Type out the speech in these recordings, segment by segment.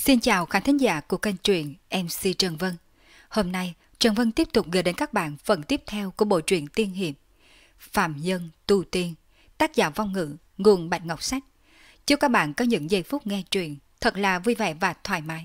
Xin chào khán thính giả của kênh truyện MC Trần Vân. Hôm nay, Trần Vân tiếp tục gửi đến các bạn phần tiếp theo của bộ truyện tiên hiệp Phạm Nhân Tu Tiên, tác giả Vong Ngữ, nguồn Bạch Ngọc Sách. Chúc các bạn có những giây phút nghe truyện thật là vui vẻ và thoải mái.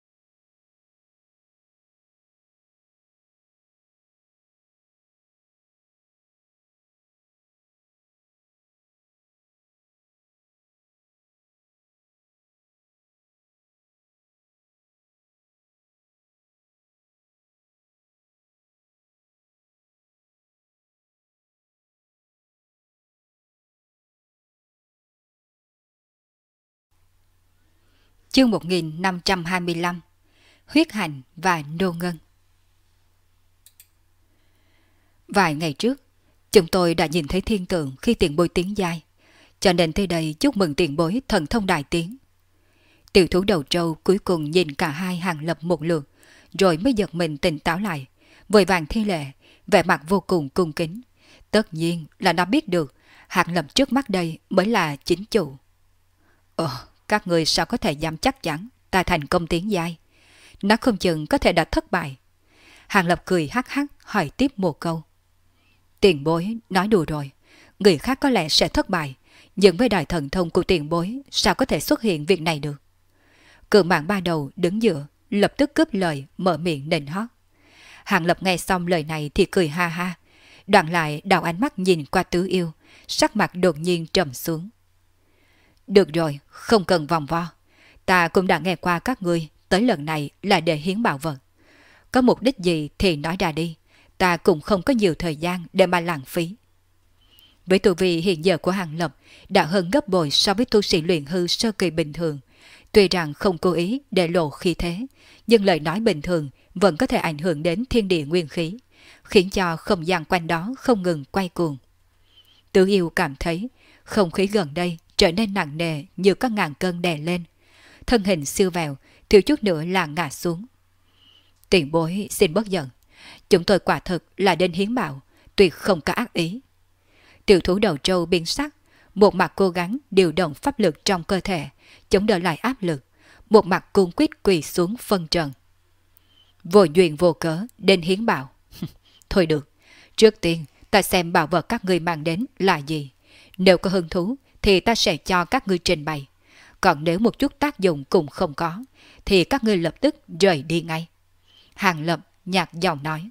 Chương 1525 Huyết Hành và Nô Ngân. Vài ngày trước, chúng tôi đã nhìn thấy thiên tượng khi tiền bối tiến giai, cho nên tới đây chúc mừng tiền bối thần thông đại tiến. Tiểu thú đầu trâu cuối cùng nhìn cả hai Hàng Lập một lượt, rồi mới giật mình tỉnh táo lại, vội vàng thi lễ, vẻ mặt vô cùng cung kính. Tất nhiên là nó biết được Hàng Lập trước mắt đây mới là chính chủ. Các người sao có thể dám chắc chắn ta thành công tiến giai? Nó không chừng có thể đã thất bại. Hàng Lập cười hắc hắc hỏi tiếp một câu. Tiền bối nói đùa rồi, người khác có lẽ sẽ thất bại, nhưng với đại thần thông của tiền bối sao có thể xuất hiện việc này được? Cự mạng ba đầu đứng giữa, lập tức cướp lời mở miệng nịnh hót. Hàng Lập nghe xong lời này thì cười ha ha, đoạn lại đảo ánh mắt nhìn qua Tứ Yêu, sắc mặt đột nhiên trầm xuống. Được rồi, không cần vòng vo. Ta cũng đã nghe qua các ngươi tới lần này là để hiến bảo vật. Có mục đích gì thì nói ra đi, ta cũng không có nhiều thời gian để mà lãng phí. Với tu vi hiện giờ của Hàng Lập đã hơn gấp bội so với tu sĩ luyện hư sơ kỳ bình thường. Tuy rằng không cố ý để lộ khí thế, nhưng lời nói bình thường vẫn có thể ảnh hưởng đến thiên địa nguyên khí, khiến cho không gian quanh đó không ngừng quay cuồng. Tứ Yêu cảm thấy không khí gần đây trở nên nặng nề như có ngàn cân đè lên. Thân hình siêu vẹo, thiếu chút nữa là ngã xuống. Tiền bối xin bớt giận. Chúng tôi quả thực là đến hiến bảo, tuyệt không có ác ý. Tiểu thú đầu trâu biến sắc, một mặt cố gắng điều động pháp lực trong cơ thể, chống đỡ lại áp lực, một mặt cung quýt quỳ xuống phân trần. Vô duyên vô cớ đến hiến bảo. Thôi được, trước tiên ta xem bảo vật các ngươi mang đến là gì. Nếu có hứng thú thì ta sẽ cho các ngươi trình bày. Còn nếu một chút tác dụng cũng không có, thì các ngươi lập tức rời đi ngay. Hàng Lập nhạt giọng nói.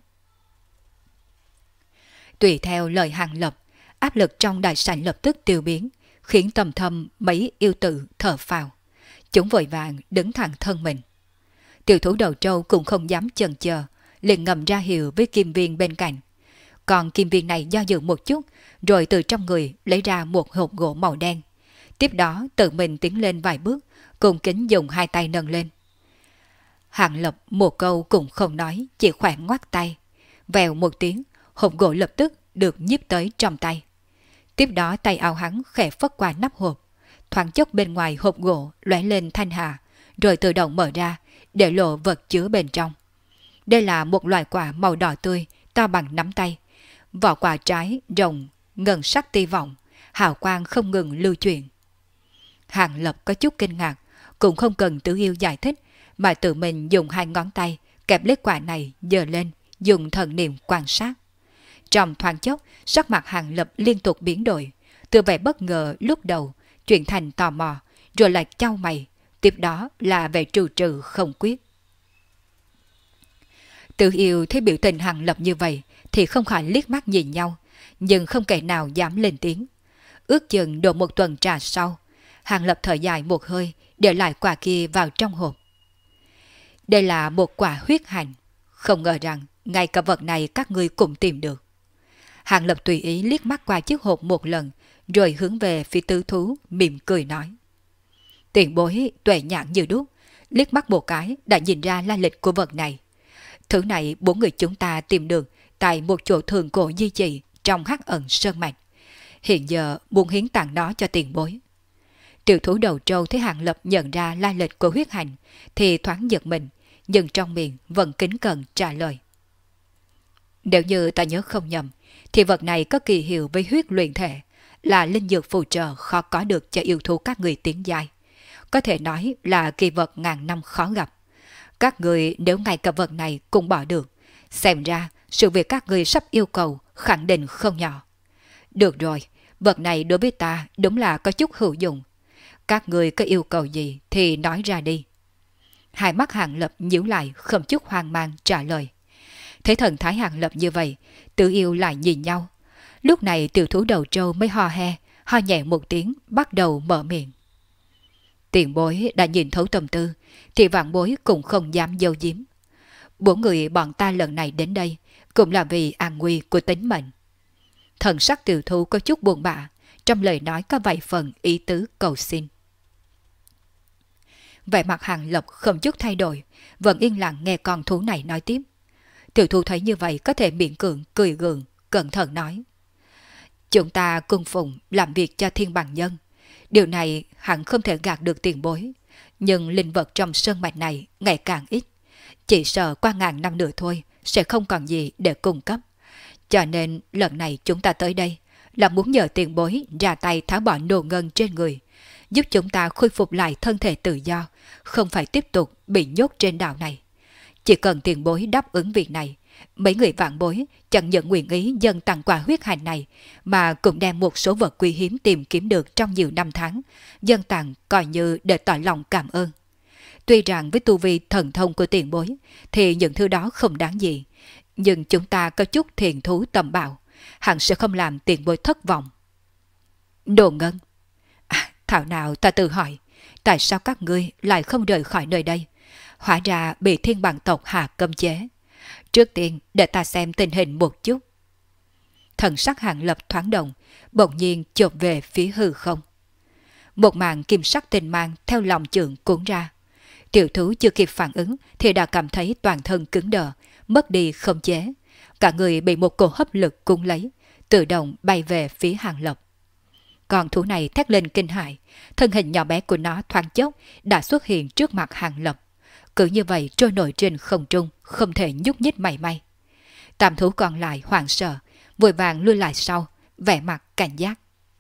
Tùy theo lời Hàng Lập, áp lực trong đại sảnh lập tức tiêu biến, khiến tầm thầm mấy yêu tử thở phào. Chúng vội vàng đứng thẳng thân mình. Tiểu thú đầu trâu cũng không dám chần chờ, liền ngầm ra hiệu với kim viên bên cạnh. Còn kim viên này do dự một chút, rồi từ trong người lấy ra một hộp gỗ màu đen. Tiếp đó tự mình tiến lên vài bước, cùng kính dùng hai tay nâng lên. Hàng Lập một câu cũng không nói, chỉ khẽ ngoắt tay. Vèo một tiếng, hộp gỗ lập tức được nhiếp tới trong tay. Tiếp đó tay áo hắn khẽ phất qua nắp hộp. Thoáng chốc bên ngoài hộp gỗ lóe lên thanh hà, rồi tự động mở ra, để lộ vật chứa bên trong. Đây là một loại quả màu đỏ tươi, to bằng nắm tay. Vỏ quả trái rồng, ngân sắc tia vọng, hào quang không ngừng lưu chuyển. Hàng Lập có chút kinh ngạc, cũng không cần Tứ Yêu giải thích, mà tự mình dùng hai ngón tay kẹp lấy quả này giơ lên, dùng thần niệm quan sát. Trong thoáng chốc, sắc mặt Hàng Lập liên tục biến đổi, từ vẻ bất ngờ lúc đầu chuyển thành tò mò, rồi lại chau mày, tiếp đó là vẻ trừ trừ không quyết. Tứ Yêu thấy biểu tình Hàng Lập như vậy thì không khỏi liếc mắt nhìn nhau, nhưng không kẻ nào dám lên tiếng. Ước chừng độ một tuần trà sau, Hàng Lập thở dài một hơi, để lại quả kia vào trong hộp. Đây là một quả huyết hành, không ngờ rằng ngay cả vật này các ngươi cũng tìm được. Hàng Lập tùy ý liếc mắt qua chiếc hộp một lần, rồi hướng về phía tứ thú mỉm cười nói. Tiền bối tuệ nhãn như đuốc, liếc mắt một cái đã nhìn ra lai lịch của vật này. Thứ này bốn người chúng ta tìm được tại một chỗ thường cổ di trì trong Hắc Ẩn Sơn Mạch. Hiện giờ muốn hiến tặng nó cho tiền bối. Tiểu thú đầu trâu thấy Hàng Lập nhận ra lai lịch của huyết hành thì thoáng giật mình, nhưng trong miệng vẫn kính cẩn trả lời. Nếu như ta nhớ không nhầm, thì vật này có kỳ hiệu với huyết luyện thể, là linh dược phù trợ khó có được cho yêu thú các người tiến giai. có thể nói là kỳ vật ngàn năm khó gặp. Các người nếu ngay cả vật này cũng bỏ được, xem ra sự việc các người sắp yêu cầu khẳng định không nhỏ. Được rồi, vật này đối với ta đúng là có chút hữu dụng. Các người có yêu cầu gì thì nói ra đi. Hai mắt Hàng Lập nhíu lại không chút hoang mang trả lời. Thấy thần thái Hàng Lập như vậy, Tử Yêu lại nhìn nhau. Lúc này tiểu thú đầu trâu mới ho he, ho nhẹ một tiếng bắt đầu mở miệng. Tiền bối đã nhìn thấu tâm tư, thì vạn bối cũng không dám giấu giếm. Bốn người bọn ta lần này đến đây cũng là vì an nguy của tính mệnh. Thần sắc tiểu thú có chút buồn bã, trong lời nói có vài phần ý tứ cầu xin. Vẻ mặt Hàng Lập không chút thay đổi, vẫn yên lặng nghe con thú này nói tiếp. Tiểu thú thấy như vậy có thể miễn cưỡng cười gượng, cẩn thận nói. Chúng ta cung phụng làm việc cho thiên bằng nhân. Điều này hẳn không thể gạt được tiền bối. Nhưng linh vật trong sơn mạch này ngày càng ít. Chỉ sợ qua ngàn năm nữa thôi sẽ không còn gì để cung cấp. Cho nên lần này chúng ta tới đây là muốn nhờ tiền bối ra tay tháo bỏ nô ngân trên người, giúp chúng ta khôi phục lại thân thể tự do, không phải tiếp tục bị nhốt trên đảo này. Chỉ cần tiền bối đáp ứng việc này, mấy người vạn bối chẳng những nguyện ý dâng tặng quà huyết hành này, mà cũng đem một số vật quý hiếm tìm kiếm được trong nhiều năm tháng, dâng tặng coi như để tỏ lòng cảm ơn. Tuy rằng với tu vi thần thông của tiền bối, thì những thứ đó không đáng gì, nhưng chúng ta có chút thiền thú tầm bạo, hẳn sẽ không làm tiền bối thất vọng. Đồ ngân. Thảo nào ta tự hỏi, tại sao các ngươi lại không rời khỏi nơi đây? Hóa ra bị thiên bằng tộc hạ cấm chế. Trước tiên để ta xem tình hình một chút. Thần sắc Hàng Lập thoáng động, bỗng nhiên chộp về phía hư không. Một màn kim sắc tinh mang theo lòng chưởng cuốn ra. Tiểu thú chưa kịp phản ứng thì đã cảm thấy toàn thân cứng đờ, mất đi khống chế. Cả người bị một cổ hấp lực cuốn lấy, tự động bay về phía Hàng Lập. Con thú này thét lên kinh hãi, thân hình nhỏ bé của nó thoáng chốc đã xuất hiện trước mặt Hàng Lập. Cứ như vậy trôi nổi trên không trung, không thể nhúc nhích mảy may. Tam thú còn lại hoảng sợ, vội vàng lui lại sau, vẻ mặt cảnh giác.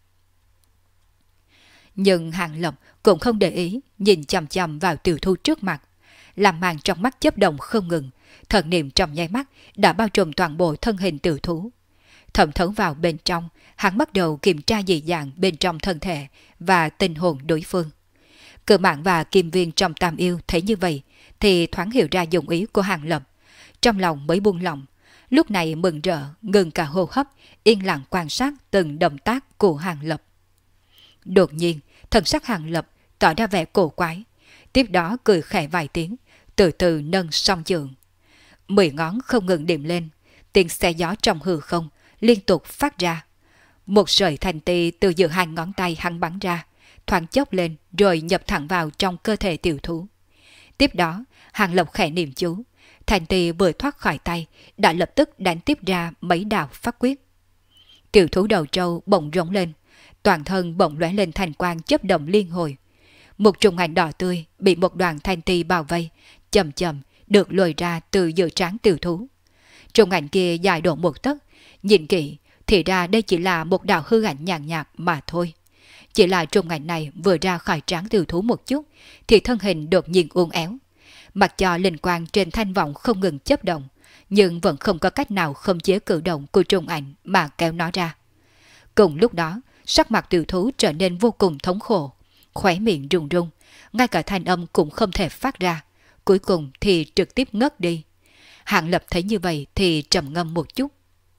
Nhưng Hàng Lập cũng không để ý, nhìn chằm chằm vào tiểu thú trước mặt. Làm màn trong mắt chớp động không ngừng, thần niệm trong nháy mắt đã bao trùm toàn bộ thân hình tiểu thú. Thẩm thấu vào bên trong, hắn bắt đầu kiểm tra dị dạng bên trong thân thể và tinh hồn đối phương. Cự Mạn và Kim Viên trong Tam Yêu thấy như vậy thì thoáng hiểu ra dụng ý của Hàng Lập. Trong lòng mới buông lỏng, lúc này mừng rỡ, ngừng cả hô hấp, yên lặng quan sát từng động tác của Hàng Lập. Đột nhiên, thần sắc Hàng Lập tỏ ra vẻ cổ quái, tiếp đó cười khẽ vài tiếng, từ từ nâng song chưởng. 10 ngón không ngừng điểm lên, tiếng xé gió trong hư không liên tục phát ra. Một sợi thanh ti từ giữa hai ngón tay hắn bắn ra, thoáng chốc lên rồi nhập thẳng vào trong cơ thể tiểu thú. Tiếp đó, Hàng Lập khẽ niệm chú, thanh ti vừa thoát khỏi tay đã lập tức đánh tiếp ra mấy đạo pháp quyết. Tiểu thú đầu trâu bỗng rống lên, toàn thân bỗng lóe lên thành quang chớp động liên hồi. Một trùng ảnh đỏ tươi bị một đoàn thanh ti bao vây, chậm chậm được lôi ra từ giữa trán tiểu thú. Trùng ảnh kia dài độ một tấc, nhìn kỹ thì ra đây chỉ là một đạo hư ảnh nhàn nhạt mà thôi. Chỉ là trùng ảnh này vừa ra khỏi trán tiểu thú một chút thì thân hình đột nhiên uốn éo. Mặc cho linh quang trên thanh vọng không ngừng chớp động, nhưng vẫn không có cách nào khống chế cử động của trùng ảnh mà kéo nó ra. Cùng lúc đó, sắc mặt tiểu thú trở nên vô cùng thống khổ, khóe miệng run run, ngay cả thanh âm cũng không thể phát ra, cuối cùng thì trực tiếp ngất đi. Hàng Lập thấy như vậy thì trầm ngâm một chút.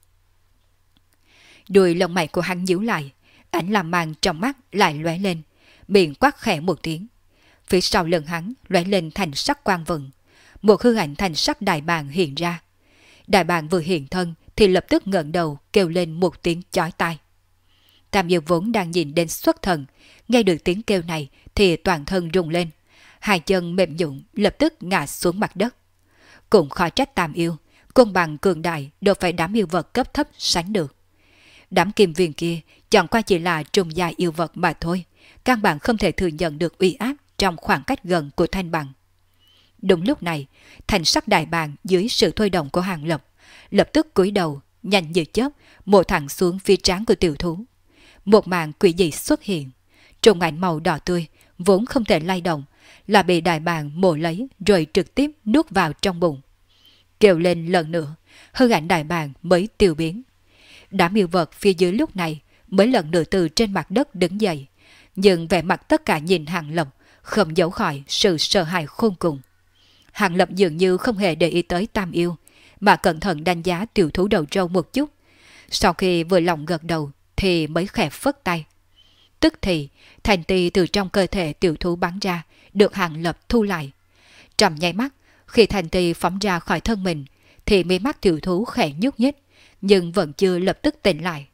Đuôi lông mày của hắn nhíu lại, ánh làm màn trong mắt lại lóe lên, miệng quát khẽ một tiếng. Phía sau lưng hắn lóe lên thành sắc quang vừng, một hư ảnh thành sắc đại bàng hiện ra. Đại bàng vừa hiện thân thì lập tức ngẩng đầu kêu lên một tiếng chói tai. Tam Yêu vốn đang nhìn đến xuất thần, nghe được tiếng kêu này thì toàn thân rung lên, hai chân mềm nhũn lập tức ngã xuống mặt đất. Cũng khó trách Tam Yêu, côn bằng cường đại đều phải đám yêu vật cấp thấp sánh được. Đám kim viên kia chẳng qua chỉ là trùng giai yêu vật mà thôi, căn bản không thể thừa nhận được uy áp trong khoảng cách gần của thanh bằng. Đúng lúc này, thành sắc đại bàng dưới sự thôi động của Hàng Lập lập tức cúi đầu, nhanh như chớp mổ thẳng xuống phía trán của tiểu thú. Một màn quỷ dị xuất hiện, trùng ảnh màu đỏ tươi vốn không thể lay động, là bị đại bàng mổ lấy rồi trực tiếp nuốt vào trong bụng. Kêu lên lần nữa, hư ảnh đại bàng mới tiêu biến. Đám yêu vật phía dưới lúc này mới lần nữa từ trên mặt đất đứng dậy, nhưng vẻ mặt tất cả nhìn Hàng Lập không giấu khỏi sự sợ hãi khôn cùng. Hàng Lập dường như không hề để ý tới Tam Yêu, mà cẩn thận đánh giá tiểu thú đầu trâu một chút. Sau khi vừa lòng gật đầu thì mới khẽ phất tay. Tức thì thành tì từ trong cơ thể tiểu thú bắn ra, được Hàng Lập thu lại. Trong nháy mắt, khi thành tì phóng ra khỏi thân mình, thì mí mắt tiểu thú khẽ nhúc nhích, nhưng vẫn chưa lập tức tỉnh lại.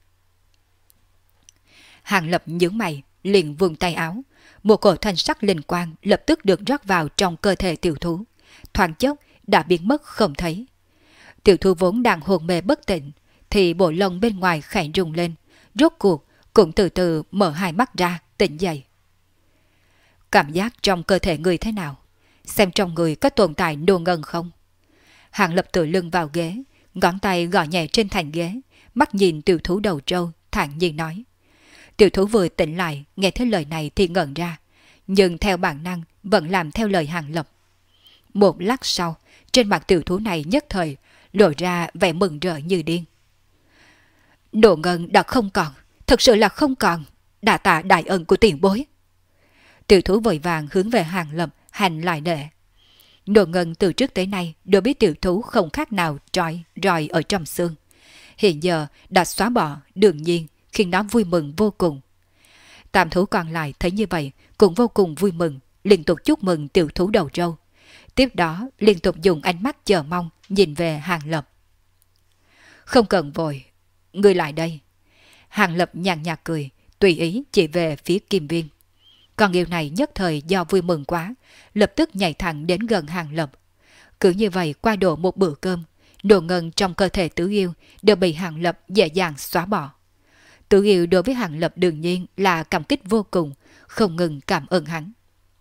Hàng Lập nhướng mày, liền vung tay áo, một cổ thanh sắc linh quang lập tức được rót vào trong cơ thể tiểu thú, thoáng chốc đã biến mất không thấy. Tiểu thú vốn đang hôn mê bất tỉnh, thì bộ lông bên ngoài khẽ rung lên, rốt cuộc cũng từ từ mở hai mắt ra, tỉnh dậy. Cảm giác trong cơ thể người thế nào? Xem trong người có tồn tại nô ngân không? Hàng Lập tựa lưng vào ghế, ngón tay gõ nhẹ trên thành ghế, mắt nhìn tiểu thú đầu trâu, thản nhiên nói. Tiểu thú vừa tỉnh lại, nghe thấy lời này thì ngẩn ra, nhưng theo bản năng vẫn làm theo lời Hàng Lập. Một lát sau, trên mặt tiểu thú này nhất thời lộ ra vẻ mừng rỡ như điên. Đồ ngân đã không còn, thật sự là không còn, đa tạ đại ân của tiền bối. Tiểu thú vội vàng hướng về Hàng Lập hành lại lễ. Đồ ngân từ trước tới nay đều biết tiểu thú không khác nào roi ở trong xương. Hiện giờ đã xóa bỏ, đương nhiên khiến nó vui mừng vô cùng. Tam thú còn lại thấy như vậy cũng vô cùng vui mừng, liên tục chúc mừng tiểu thú đầu trâu. Tiếp đó liên tục dùng ánh mắt chờ mong nhìn về Hàng Lập. Không cần vội, ngươi lại đây. Hàng Lập nhàn nhạt cười, tùy ý chỉ về phía Kim Viên. Con yêu này nhất thời do vui mừng quá, lập tức nhảy thẳng đến gần Hàng Lập. Cứ như vậy qua độ một bữa cơm, đồ ngân trong cơ thể tứ yêu đều bị Hàng Lập dễ dàng xóa bỏ. Tứ yêu đối với Hàng Lập đương nhiên là cảm kích vô cùng, không ngừng cảm ơn hắn.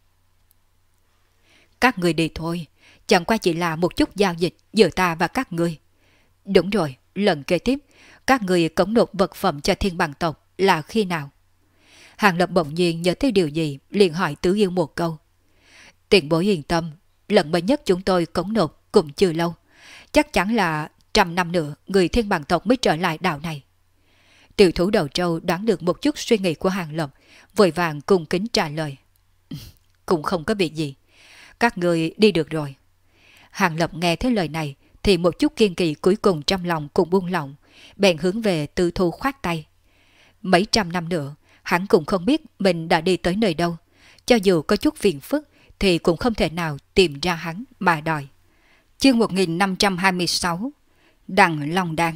Các người đi thôi, chẳng qua chỉ là một chút giao dịch giữa ta và các người. Đúng rồi, lần kế tiếp, các người cống nộp vật phẩm cho Thiên Bằng tộc là khi nào? Hàng Lập bỗng nhiên nhớ tới điều gì, liền hỏi tứ yêu một câu. Tiền bối yên tâm, lần mới nhất chúng tôi cống nộp cũng chưa lâu. Chắc chắn là 100 năm nữa người Thiên Bằng tộc mới trở lại đảo này. Tiểu thú đầu trâu đoán được một chút suy nghĩ của Hàng Lập, vội vàng cung kính trả lời. Cũng không có việc gì, các người đi được rồi. Hàng Lập nghe thấy lời này thì một chút kiên kỵ cuối cùng trong lòng cũng buông lỏng, bèn hướng về Tư Thu khoát tay. Mấy trăm năm nữa, hắn cũng không biết mình đã đi tới nơi đâu, cho dù có chút phiền phức thì cũng không thể nào tìm ra hắn mà đòi. Chương 1526 Đằng Long Đan.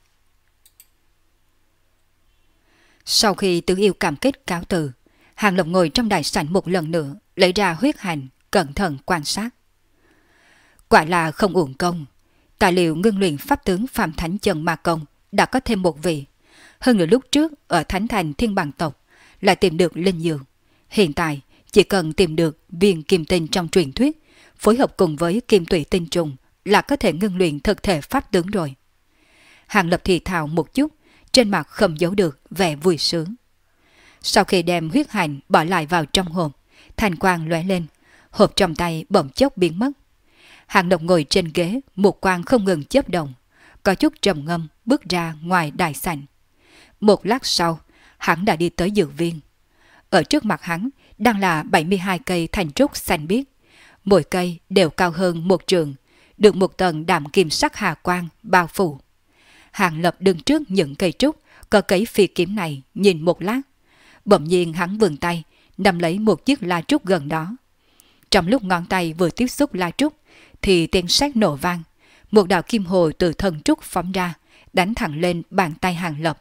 Sau khi tứ yêu cảm kết cáo từ, Hàng Lập ngồi trong đại sảnh một lần nữa, lấy ra huyết hành, cẩn thận quan sát. Quả là không uổng công, tài liệu ngưng luyện pháp tướng Phạm Thánh Chân Ma Công đã có thêm một vị. Hơn nữa lúc trước ở Thánh Thành Thiên Bằng tộc lại tìm được linh dược. Hiện tại chỉ cần tìm được viên kim tinh trong truyền thuyết, phối hợp cùng với kim tụy tinh trùng là có thể ngưng luyện thực thể pháp tướng rồi. Hàng Lập thì thào một chút, trên mặt không giấu được vẻ vui sướng. Sau khi đem huyết hành bỏ lại vào trong hộp, thanh quang lóe lên, hộp trong tay bỗng chốc biến mất. Hàng Lập ngồi trên ghế, một quang không ngừng chớp động, có chút trầm ngâm bước ra ngoài đại sảnh. Một lát sau, hắn đã đi tới dược viên. Ở trước mặt hắn đang là 72 cây thành trúc xanh biếc, mỗi cây đều cao hơn một trượng, được một tầng đạm kim sắc hà quang bao phủ. Hàng Lập đứng trước những cây trúc có cấy phi kiếm này nhìn một lát, bỗng nhiên hắn vươn tay nắm lấy một chiếc la trúc gần đó. Trong lúc ngón tay vừa tiếp xúc la trúc thì tiếng sét nổ vang, một đạo kim hồ từ thân trúc phóng ra, đánh thẳng lên bàn tay Hàng Lập.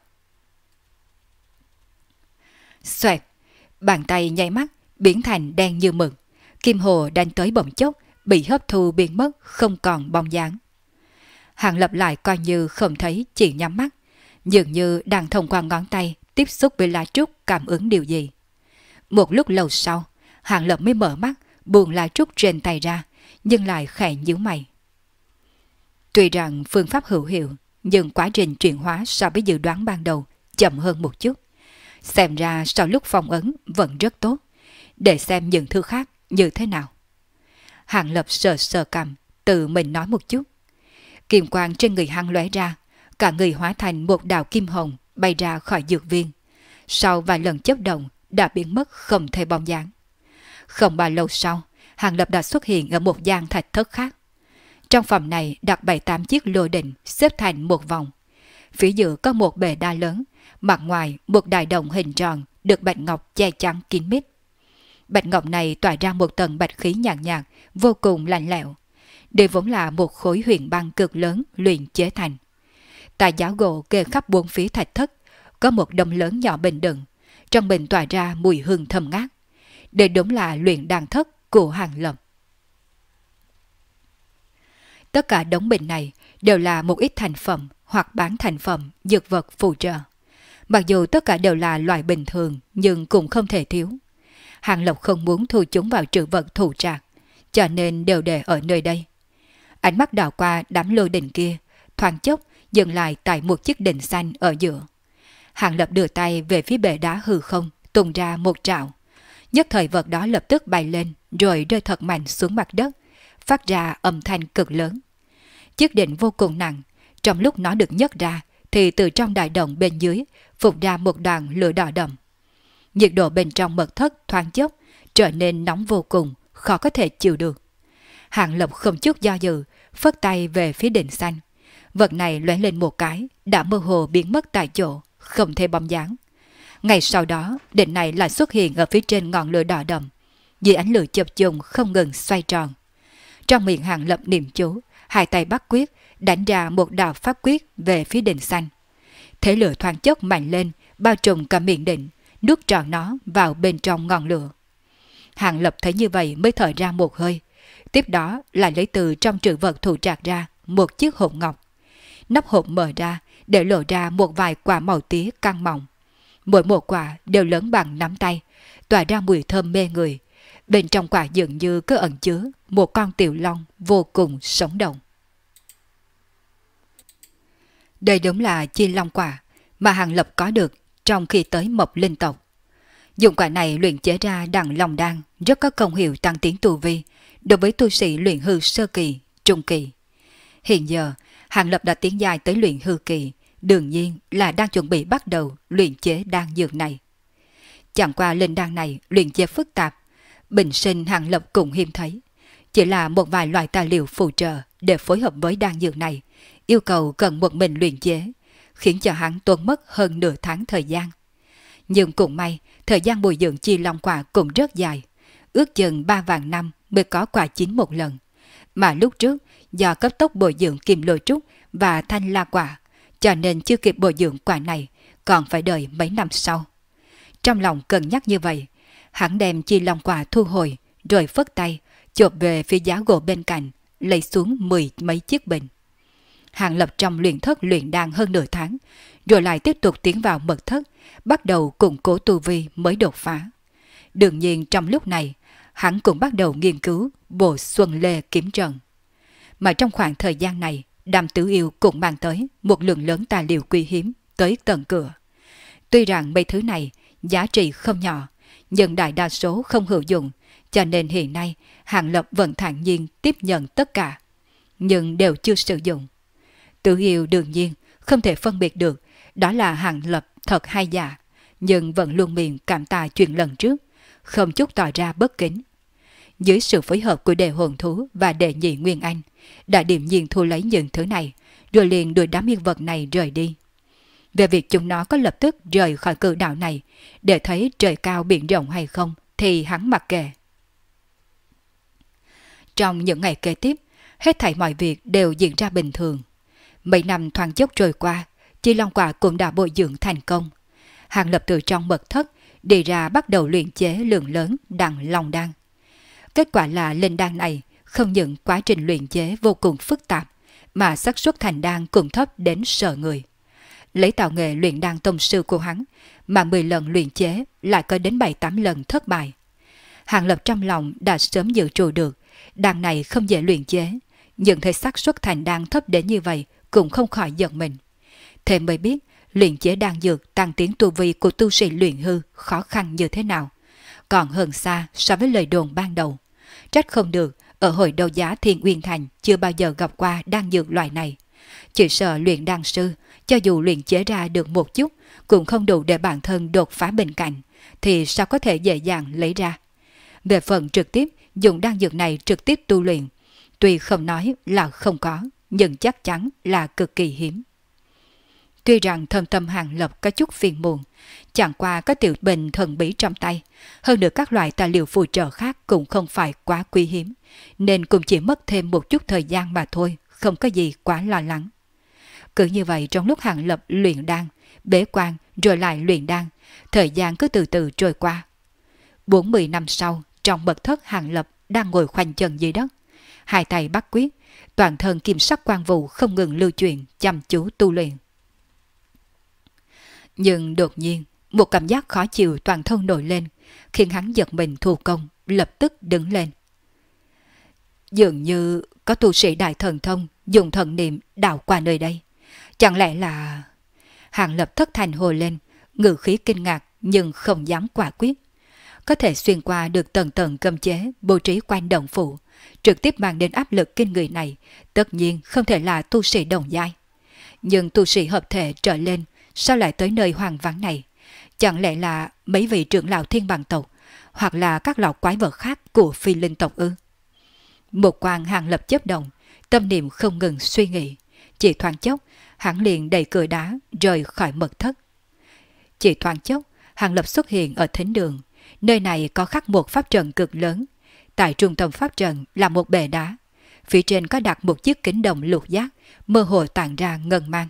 Xoẹt, bàn tay nháy mắt biến thành đen như mực, kim hồ đánh tới bỗng chốc bị hấp thu biến mất không còn bóng dáng. Hàng Lập lại coi như không thấy, chỉ nhắm mắt, dường như đang thông qua ngón tay tiếp xúc với lá trúc cảm ứng điều gì. Một lúc lâu sau, Hàng Lập mới mở mắt, buông lá trúc trên tay ra, nhưng lại khẽ nhíu mày. Tuy rằng phương pháp hữu hiệu, nhưng quá trình chuyển hóa so với dự đoán ban đầu chậm hơn một chút. Xem ra sau lúc phong ấn vẫn rất tốt, để xem những thứ khác như thế nào. Hàng Lập sờ sờ cằm, tự mình nói một chút. Kim quang trên người hắn lóe ra, cả người hóa thành một đạo kim hồng bay ra khỏi dược viên. Sau vài lần chớp động đã biến mất không thấy bóng dáng. Không bao lâu sau, Hàng Lập đã xuất hiện ở một gian thạch thất khác. Trong phòng này đặt 7-8 chiếc lô đỉnh xếp thành một vòng. Phía giữa có một bệ đá lớn, mặt ngoài một đại đồng hình tròn được bạch ngọc che chắn kín mít. Bạch ngọc này tỏa ra một tầng bạch khí nhàn nhạt, vô cùng lạnh lẽo. Đây vốn là một khối huyền băng cực lớn luyện chế thành. Tại giá gỗ kê khắp bốn phía thạch thất, có một đống lớn nhỏ bình đựng, trong bình tỏa ra mùi hương thơm ngát. Đây đúng là luyện đan thất của Hàng Lập. Tất cả đống bình này đều là một ít thành phẩm hoặc bán thành phẩm dược vật phụ trợ. Mặc dù tất cả đều là loại bình thường nhưng cũng không thể thiếu. Hàng Lập không muốn thu chúng vào trữ vật thủ trạc, cho nên đều để ở nơi đây. Ánh mắt đảo qua đám lô đỉnh kia, thoáng chốc dừng lại tại một chiếc đỉnh xanh ở giữa. Hàng Lập đưa tay về phía bệ đá hư không, tung ra một trảo. Nhất thời vật đó lập tức bay lên rồi rơi thật mạnh xuống mặt đất, phát ra âm thanh cực lớn. Chiếc đỉnh vô cùng nặng, trong lúc nó được nhấc ra thì từ trong đại động bên dưới phụt ra một đoàn lửa đỏ đậm. Nhiệt độ bên trong mật thất thoáng chốc trở nên nóng vô cùng, khó có thể chịu được. Hàng Lập không chút do dự, phất tay về phía đỉnh xanh. Vật này lóe lên một cái, đã mơ hồ biến mất tại chỗ, không thấy bóng dáng. Ngày sau đó, đỉnh này lại xuất hiện ở phía trên ngọn lửa đỏ đậm, dưới ánh lửa chập chùng không ngừng xoay tròn. Trong miệng Hàng Lập niệm chú, hai tay bắt quyết, đánh ra một đạo pháp quyết về phía đỉnh xanh. Thế lửa thoáng chốc mạnh lên, bao trùm cả miệng đỉnh, nuốt trọn nó vào bên trong ngọn lửa. Hàng Lập thấy như vậy mới thở ra một hơi. Tiếp đó lại lấy từ trong trữ vật thủ trạc ra một chiếc hộp ngọc. Nắp hộp mở ra để lộ ra một vài quả màu tía căng mỏng. Mỗi một quả đều lớn bằng nắm tay, tỏa ra mùi thơm mê người. Bên trong quả dường như có ẩn chứa một con tiểu long vô cùng sống động. Đây đúng là chi long quả mà Hàng Lập có được trong khi tới Mộc Linh tộc. Dụng quả này luyện chế ra đằng long đan rất có công hiệu tăng tiến tu vi đối với tu sĩ luyện hư sơ kỳ, trung kỳ. Hiện giờ, Hàng Lập đã tiến dài tới luyện hư kỳ, đương nhiên là đang chuẩn bị bắt đầu luyện chế đan dược này. Chẳng qua linh đan này luyện chế phức tạp, bình sinh Hàng Lập cũng hiếm thấy. Chỉ là một vài loại tài liệu phụ trợ để phối hợp với đan dược này, yêu cầu cần một mình luyện chế, khiến cho hắn tốn mất hơn nửa tháng thời gian. Nhưng cũng may, thời gian bồi dưỡng chi long quả cũng rất dài, ước chừng 3 vạn năm mới có quả chín một lần. Mà lúc trước, do cấp tốc bồi dưỡng kim lôi trúc và thanh la quả, cho nên chưa kịp bồi dưỡng quả này, còn phải đợi mấy năm sau. Trong lòng cân nhắc như vậy, hắn đem chi long quả thu hồi, rồi phất tay, chộp về phía giá gỗ bên cạnh, lấy xuống 10 mấy chiếc bình. Hàng Lập trong luyện thất luyện đan hơn nửa tháng, rồi lại tiếp tục tiến vào mật thất, bắt đầu củng cố tu vi mới đột phá. Đương nhiên trong lúc này, hắn cũng bắt đầu nghiên cứu bộ Xuân Lê kiếm trận. Mà trong khoảng thời gian này, Đàm Tử Yêu cũng mang tới một lượng lớn tài liệu quý hiếm tới tận cửa. Tuy rằng mấy thứ này giá trị không nhỏ, nhưng đại đa số không hữu dụng, cho nên hiện nay Hàng Lập vẫn thản nhiên tiếp nhận tất cả, nhưng đều chưa sử dụng. Tử Yêu đương nhiên không thể phân biệt được đó là Hàng Lập thật hay giả, nhưng vẫn luôn miệng cảm tạ chuyện lần trước, không chút tỏ ra bất kính. Dưới sự phối hợp của đệ hồn thú và đệ nhị Nguyên Anh, đã điềm nhiên thu lấy những thứ này, rồi liền đuổi đám yêu vật này rời đi. Về việc chúng nó có lập tức rời khỏi cự đảo này để thấy trời cao biển rộng hay không thì hắn mặc kệ. Trong những ngày kế tiếp, hết thảy mọi việc đều diễn ra bình thường. Mấy năm thoáng chốc trôi qua, chi long quả cũng đã bồi dưỡng thành công. Hàng Lập từ trong mật thất đi ra bắt đầu luyện chế lượng lớn đằng long đan. Kết quả là linh đan này không những quá trình luyện chế vô cùng phức tạp, mà xác suất thành đan cũng thấp đến sợ người. Lấy tạo nghệ luyện đan tông sư của hắn, mà 10 lần luyện chế lại có đến 7-8 lần thất bại. Hàng Lập trong lòng đã sớm dự trù được, đan này không dễ luyện chế, nhưng thấy xác suất thành đan thấp đến như vậy cũng không khỏi giận mình. Thế mới biết luyện chế đan dược tăng tiến tu vi của tu sĩ luyện hư khó khăn như thế nào. còn hơn xa so với lời đồn ban đầu. Trách không được, ở hội đấu giá Thiên Uyên Thành chưa bao giờ gặp qua đan dược loại này. Chỉ sợ luyện đan sư, cho dù luyện chế ra được một chút, cũng không đủ để bản thân đột phá bên cạnh, thì sao có thể dễ dàng lấy ra. Về phần trực tiếp, dùng đan dược này trực tiếp tu luyện, tuy không nói là không có, nhưng chắc chắn là cực kỳ hiếm. Tuy rằng Thâm Tâm Hàng Lập có chút phiền muộn, chẳng qua có tiểu bình thần bí trong tay, hơn nữa các loại tài liệu phù trợ khác cũng không phải quá quý hiếm, nên cũng chỉ mất thêm một chút thời gian mà thôi, không có gì quá lo lắng. Cứ như vậy trong lúc Hàng Lập luyện đan, bế quan rồi lại luyện đan, thời gian cứ từ từ trôi qua. 40 năm sau, trong mật thất Hàng Lập đang ngồi khoanh chân dưới đất, hai tay bắt quyết, toàn thân kim sắc quang vụ không ngừng lưu chuyển, chăm chú tu luyện. Nhưng đột nhiên, một cảm giác khó chịu toàn thân nổi lên, khiến hắn giật mình thu công, lập tức đứng lên. Dường như có tu sĩ đại thần thông dùng thần niệm đảo qua nơi đây. Chẳng lẽ là... Hàng Lập thất thành hồi lên, ngữ khí kinh ngạc nhưng không dám quả quyết. Có thể xuyên qua được tầng tầng cấm chế bố trí quanh động phủ, trực tiếp mang đến áp lực kinh người này, tất nhiên không thể là tu sĩ đồng giai. Nhưng tu sĩ hợp thể trở lên, sao lại tới nơi hoang vắng này? Chẳng lẽ là mấy vị trưởng lão thiên bằng tộc, hoặc là các lão quái vật khác của phi linh tộc ư? Một quang Hàng Lập chớp động, tâm niệm không ngừng suy nghĩ. Chỉ thoáng chốc, hắn liền đẩy cửa đá rời khỏi mật thất. Chỉ thoáng chốc, Hàng Lập xuất hiện ở thính đường. Nơi này có khắc một pháp trận cực lớn. Tại trung tâm pháp trận là một bệ đá. Phía trên có đặt một chiếc kính đồng lục giác, mơ hồ tản ra ngân mang.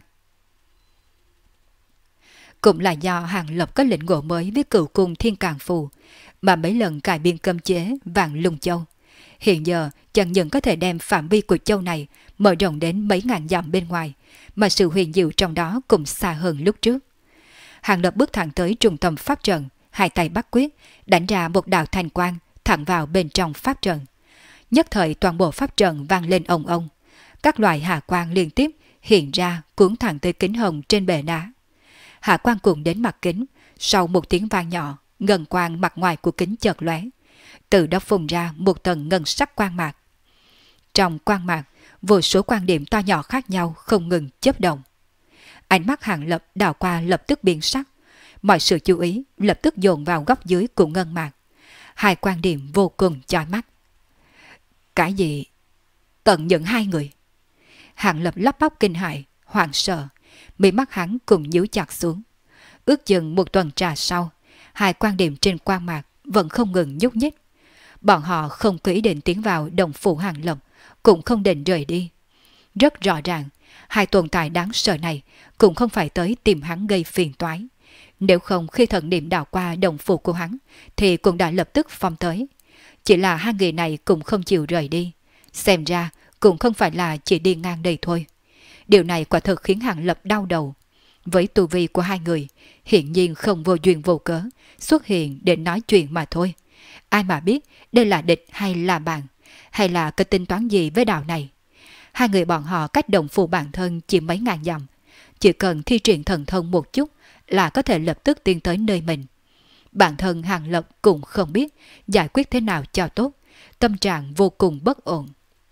Cũng là do Hàng Lập có lĩnh ngộ mới với cửu cung thiên càng phù, mà mấy lần cải biên cấm chế vạn lung châu. Hiện giờ chẳng những có thể đem phạm vi của châu này mở rộng đến mấy ngàn dặm bên ngoài, mà sự huyền diệu trong đó cũng xa hơn lúc trước. Hàng Lập bước thẳng tới trung tâm pháp trận, hai tay bắt quyết, đánh ra một đạo thanh quang thẳng vào bên trong pháp trận. Nhất thời toàn bộ pháp trận vang lên ong ong, các loại hà quang liên tiếp hiện ra cuốn thẳng tới kính hồng trên bệ đá. Hạ quang cùng đến mặt kính, sau một tiếng vang nhỏ, ngân quang mặt ngoài của kính chợt lóe, từ đó phun ra một tầng ngân sắc quang mạc. Trong quang mạc, vô số quan điểm to nhỏ khác nhau không ngừng chớp động. Ánh mắt Hàng Lập đảo qua lập tức biến sắc, mọi sự chú ý lập tức dồn vào góc dưới của ngân mạc. Hai quan điểm vô cùng chói mắt. Cái gì? Tận những hai người? Hàng Lập lắp bắp kinh hãi, hoảng sợ, mí mắt hắn cùng nhíu chặt xuống. Ước chừng một tuần trà sau, hai quan điểm trên quang mạc vẫn không ngừng nhúc nhích. Bọn họ không có ý định tiến vào đồng phủ Hàng Lập, cũng không định rời đi. Rất rõ ràng, hai tồn tại đáng sợ này cũng không phải tới tìm hắn gây phiền toái. Nếu không khi thần niệm đảo qua đồng phủ của hắn, thì cũng đã lập tức phong tới. Chỉ là hai người này cũng không chịu rời đi. Xem ra cũng không phải là chỉ đi ngang đây thôi. Điều này quả thực khiến Hàng Lập đau đầu. Với tu vi của hai người, hiển nhiên không vô duyên vô cớ, xuất hiện để nói chuyện mà thôi. Ai mà biết đây là địch hay là bạn, hay là có tính toán gì với đạo này. Hai người bọn họ cách đồng phủ bản thân chỉ mấy ngàn dặm, chỉ cần thi triển thần thông một chút là có thể lập tức tiến tới nơi mình. Bản thân Hàng Lập cũng không biết giải quyết thế nào cho tốt, tâm trạng vô cùng bất ổn.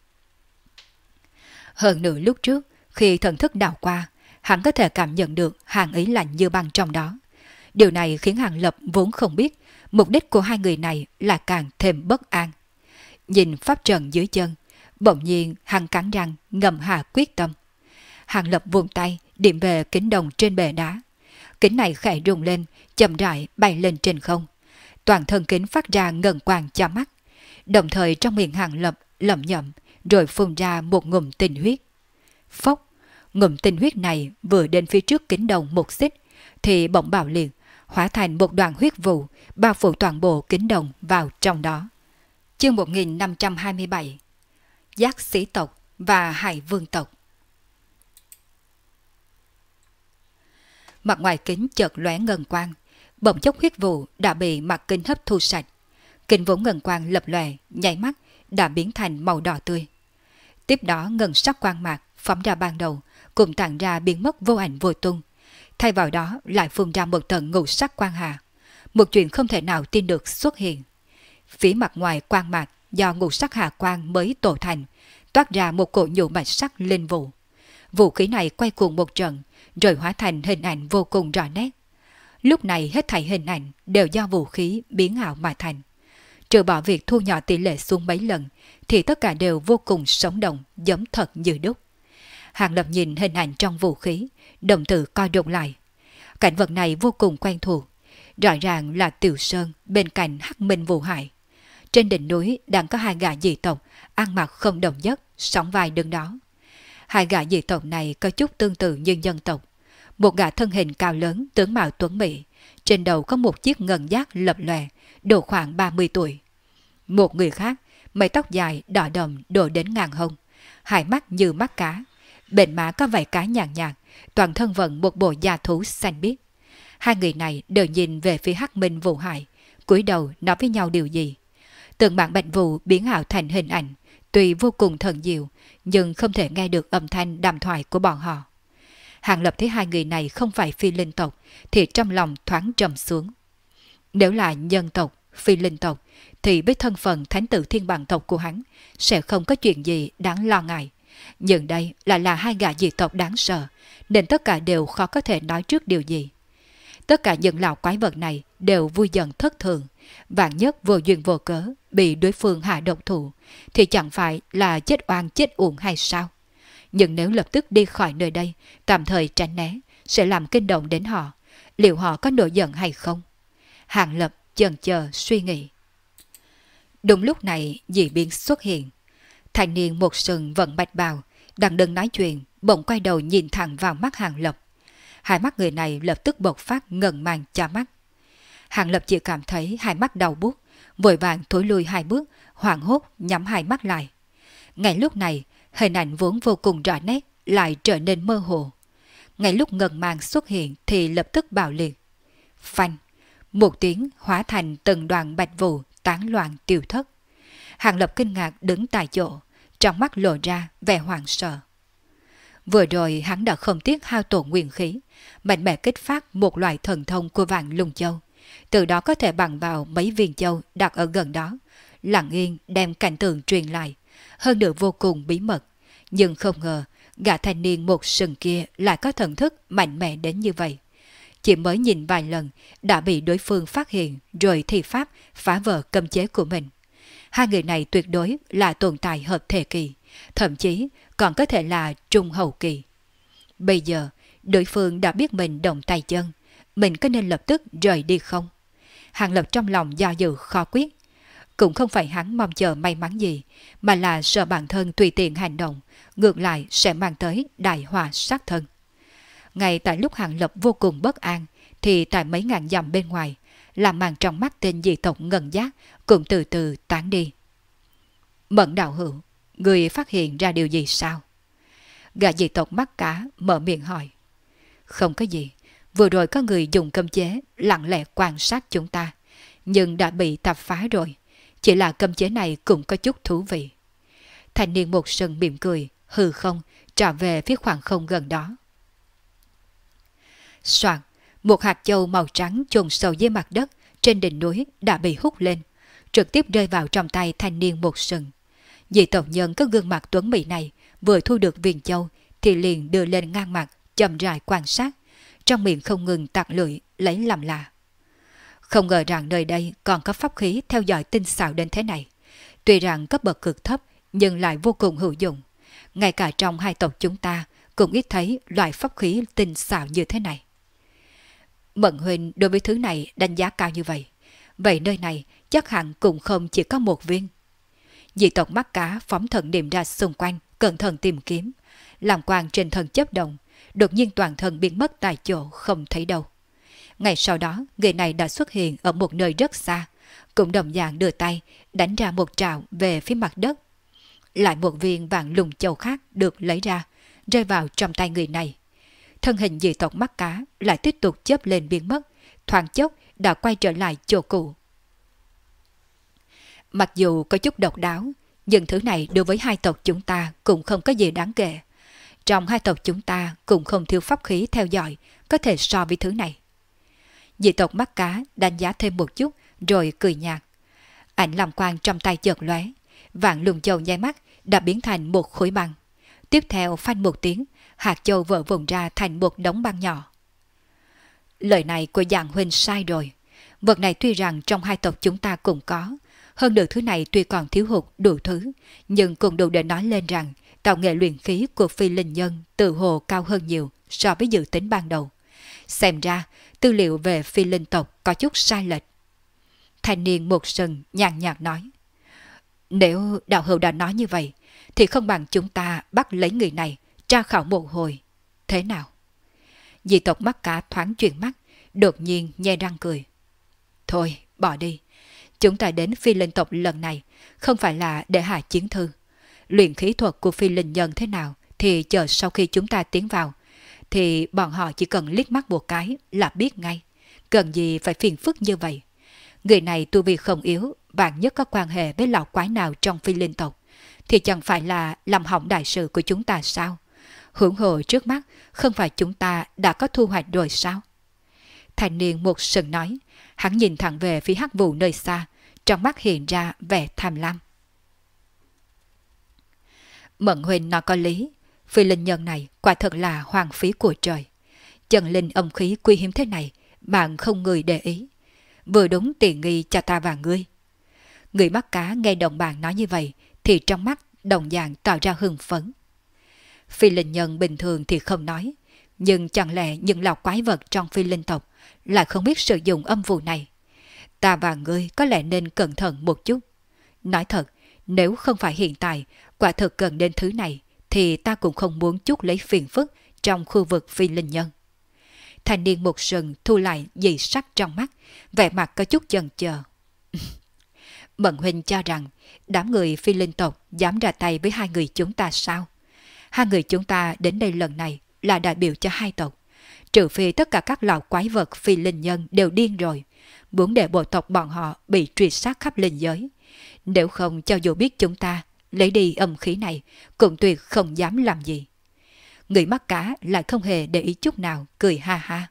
Hơn nữa lúc trước, khi thần thức đảo qua, hắn có thể cảm nhận được hàng ý lạnh như băng trong đó. Điều này khiến Hàng Lập vốn không biết mục đích của hai người này là càng thêm bất an. Nhìn pháp trận dưới chân, bỗng nhiên hắn cắn răng ngầm hạ quyết tâm. Hàng Lập vung tay điểm về kính đồng trên bệ đá. Kính này khẽ rung lên, chậm rãi bay lên trên không. Toàn thân kính phát ra ngân quang cho mắt. Đồng thời trong miệng Hàng Lập lẩm nhẩm, rồi phun ra một ngụm tinh huyết. Phốc, ngụm tinh huyết này vừa đến phía trước kính đồng một xích, thì bỗng bạo liệt, hóa thành một đoàn huyết vụ, bao phủ toàn bộ kính đồng vào trong đó. Chương 1527. Giác sĩ tộc và Hải Vương tộc. Mặt ngoài kính chợt lóe ngân quang, bỗng chốc huyết vụ đã bị mặt kính hấp thu sạch. Kính vốn ngân quang lập lòe, nháy mắt đã biến thành màu đỏ tươi. Tiếp đó ngân sắc quang mạc phóng ra ban đầu cùng tản ra biến mất vô ảnh vô tung, thay vào đó lại phun ra một tầng ngũ sắc quang hà. một chuyện không thể nào tin được xuất hiện. Phía mặt ngoài quang mạc do ngũ sắc hà quang mới tổ thành, toát ra một cổ nhũ bạch sắc linh vụ. Vũ khí này quay cuồng một trận, rồi hóa thành hình ảnh vô cùng rõ nét. Lúc này hết thảy hình ảnh đều do vũ khí biến ảo mà thành. Trừ bỏ việc thu nhỏ tỷ lệ xuống mấy lần, thì tất cả đều vô cùng sống động, giống thật như đúc. Hàng Lập nhìn hình ảnh trong vũ khí, đồng tử co rụt lại. Cảnh vật này vô cùng quen thuộc, rõ ràng là Tiểu Sơn bên cạnh Hắc Minh Vũ Hải. Trên đỉnh núi đang có hai gã dị tộc, ăn mặc không đồng nhất, sóng vai đứng đó. Hai gã dị tộc này có chút tương tự như dân tộc. Một gã thân hình cao lớn, tướng mạo tuấn mỹ, trên đầu có một chiếc ngân giác lập lòe, độ khoảng 30 tuổi. Một người khác, mái tóc dài đỏ đầm đổ đến ngang hông, hai mắt như mắt cá, bên má có vảy cá nhàn nhạt, toàn thân vận một bộ da thú xanh biếc. Hai người này đều nhìn về phía Hắc Minh Vũ Hải, cúi đầu nói với nhau điều gì. Từng bản bạch vụ biến ảo thành hình ảnh, tuy vô cùng thần diệu, nhưng không thể nghe được âm thanh đàm thoại của bọn họ. Hàng Lập thấy hai người này không phải phi linh tộc, thì trong lòng thoáng trầm xuống. Nếu là nhân tộc, phi linh tộc, thì với thân phận thánh tử thiên bằng tộc của hắn, sẽ không có chuyện gì đáng lo ngại. Nhưng đây là hai gã dị tộc đáng sợ, nên tất cả đều khó có thể nói trước điều gì. Tất cả những lão quái vật này đều vui dần thất thường, vạn nhất vô duyên vô cớ bị đối phương hạ độc thủ, thì chẳng phải là chết oan chết uổng hay sao? Nhưng nếu lập tức đi khỏi nơi đây, tạm thời tránh né, sẽ làm kinh động đến họ. Liệu họ có nổi giận hay không? Hàng Lập chần chờ suy nghĩ. Đúng lúc này dị biến xuất hiện. Thanh niên một sừng vận bạch bào, đang đứng nói chuyện, bỗng quay đầu nhìn thẳng vào mắt Hàng Lập. Hai mắt người này lập tức bộc phát ngần màng cha mắt. Hàng Lập chỉ cảm thấy hai mắt đau buốt, vội vàng thối lui hai bước, hoảng hốt nhắm hai mắt lại. Ngay lúc này, hình ảnh vốn vô cùng rõ nét lại trở nên mơ hồ. Ngay lúc ngần màng xuất hiện thì lập tức bạo liệt. Phanh, một tiếng hóa thành từng đoàn bạch vụ tán loạn tiêu thất. Hàng Lập kinh ngạc đứng tại chỗ, trong mắt lộ ra vẻ hoảng sợ. Vừa rồi hắn đã không tiếc hao tổn nguyên khí, mạnh mẽ kích phát một loại thần thông của Vạn Lung Châu, từ đó có thể bằng vào mấy viên châu đặt ở gần đó, lặng yên đem cảnh tượng truyền lại, hơn nữa vô cùng bí mật. Nhưng không ngờ, gã thanh niên một sừng kia lại có thần thức mạnh mẽ đến như vậy. Chỉ mới nhìn vài lần đã bị đối phương phát hiện rồi thi pháp phá vỡ cấm chế của mình. Hai người này tuyệt đối là tồn tại hợp thể kỳ, thậm chí còn có thể là trung hậu kỳ. Bây giờ, đối phương đã biết mình động tay chân, mình có nên lập tức rời đi không? Hàng Lập trong lòng do dự khó quyết. Cũng không phải hắn mong chờ may mắn gì, mà là sợ bản thân tùy tiện hành động, ngược lại sẽ mang tới đại họa sát thân. Ngay tại lúc Hàng Lập vô cùng bất an, thì tại mấy ngàn dặm bên ngoài, làm màn trong mắt tên dị tộc ngân giác cũng từ từ tán đi. Mẫn đạo hữu, người phát hiện ra điều gì sao? Gã dị tộc mắt cá mở miệng hỏi. Không có gì, vừa rồi có người dùng cấm chế lặng lẽ quan sát chúng ta, nhưng đã bị tạp phá rồi. Chỉ là cấm chế này cũng có chút thú vị. Thanh niên một sừng mỉm cười, hư không, trở về phía khoảng không gần đó. Soạn, một hạt châu màu trắng chôn sâu dưới mặt đất trên đỉnh núi đã bị hút lên, trực tiếp rơi vào trong tay thanh niên một sừng. Dị tộc nhân có gương mặt tuấn mỹ này vừa thu được viên châu thì liền đưa lên ngang mặt, chậm rãi quan sát, trong miệng không ngừng tặc lưỡi lấy làm lạ. Không ngờ rằng nơi đây còn có pháp khí theo dõi tinh xảo đến thế này. Tuy rằng cấp bậc cực thấp nhưng lại vô cùng hữu dụng. Ngay cả trong hai tộc chúng ta cũng ít thấy loại pháp khí tinh xảo như thế này. Mận huynh đối với thứ này đánh giá cao như vậy. Vậy nơi này chắc hẳn cũng không chỉ có một viên. Dị tộc mắt cá phóng thần niệm ra xung quanh, cẩn thận tìm kiếm. Làm quang trên thân chớp động, đột nhiên toàn thân biến mất tại chỗ không thấy đâu. Ngày sau đó, người này đã xuất hiện ở một nơi rất xa, cũng đồng dạng đưa tay, đánh ra một trảo về phía mặt đất. Lại một viên Vạn Lung Châu khác được lấy ra, rơi vào trong tay người này. Thân hình dị tộc mắt cá lại tiếp tục chớp lên biến mất, thoáng chốc đã quay trở lại chỗ cũ. Mặc dù có chút độc đáo, nhưng thứ này đối với hai tộc chúng ta cũng không có gì đáng kể. Trong hai tộc chúng ta cũng không thiếu pháp khí theo dõi có thể so với thứ này. Dị tộc mắt cá đánh giá thêm một chút rồi cười nhạt. Ảnh làm quang trong tay chợt lóe, vạn lùng châu nháy mắt đã biến thành một khối băng. Tiếp theo phanh một tiếng, hạt châu vỡ vụn ra thành một đống băng nhỏ. Lời này của Dạng huynh sai rồi. Vật này tuy rằng trong hai tộc chúng ta cũng có, hơn nữa thứ này tuy còn thiếu hụt đủ thứ, nhưng cũng đủ để nói lên rằng tạo nghệ luyện khí của phi linh nhân tự hồ cao hơn nhiều so với dự tính ban đầu. Xem ra, tư liệu về phi linh tộc có chút sai lệch. Thanh niên một sừng nhàn nhạt nói. Nếu đạo hữu đã nói như vậy, thì không bằng chúng ta bắt lấy người này, tra khảo một hồi. Thế nào? Dị tộc mắt cá thoáng chuyển mắt, đột nhiên nhe răng cười. Thôi, bỏ đi. Chúng ta đến phi linh tộc lần này, không phải là để hạ chiến thư. Luyện khí thuật của phi linh nhân thế nào, thì chờ sau khi chúng ta tiến vào, thì bọn họ chỉ cần liếc mắt một cái là biết ngay. Cần gì phải phiền phức như vậy. Người này tu vi không yếu, vạn nhất có quan hệ với lão quái nào trong phi linh tộc, thì chẳng phải là làm hỏng đại sự của chúng ta sao? Hưởng hộ trước mắt, không phải chúng ta đã có thu hoạch rồi sao? Thanh niên một sừng nói, hắn nhìn thẳng về phía hắc vụ nơi xa, trong mắt hiện ra vẻ tham lam. Mận huynh nói có lý, phi linh nhân này quả thật là hoàng phí của trời. Chân linh âm khí quý hiếm thế này, bạn không người để ý. Vừa đúng tiện nghi cho ta và ngươi. Người bắt cá nghe đồng bạn nói như vậy, thì trong mắt đồng dạng tạo ra hưng phấn. Phi linh nhân bình thường thì không nói, nhưng chẳng lẽ những lão quái vật trong phi linh tộc lại không biết sử dụng âm vụ này? Ta và ngươi có lẽ nên cẩn thận một chút. Nói thật, nếu không phải hiện tại, quả thực cần đến thứ này, thì ta cũng không muốn chút lấy phiền phức trong khu vực phi linh nhân. Thanh niên một sừng thu lại dị sắc trong mắt, vẻ mặt có chút chần chờ. Mận huynh cho rằng đám người phi linh tộc dám ra tay với hai người chúng ta sao? Hai người chúng ta đến đây lần này là đại biểu cho hai tộc. Trừ phi tất cả các lão quái vật phi linh nhân đều điên rồi, muốn để bộ tộc bọn họ bị truy sát khắp linh giới. Nếu không, cho dù biết chúng ta lấy đi âm khí này, cũng tuyệt không dám làm gì. Người mắt cá lại không hề để ý chút nào, cười ha ha.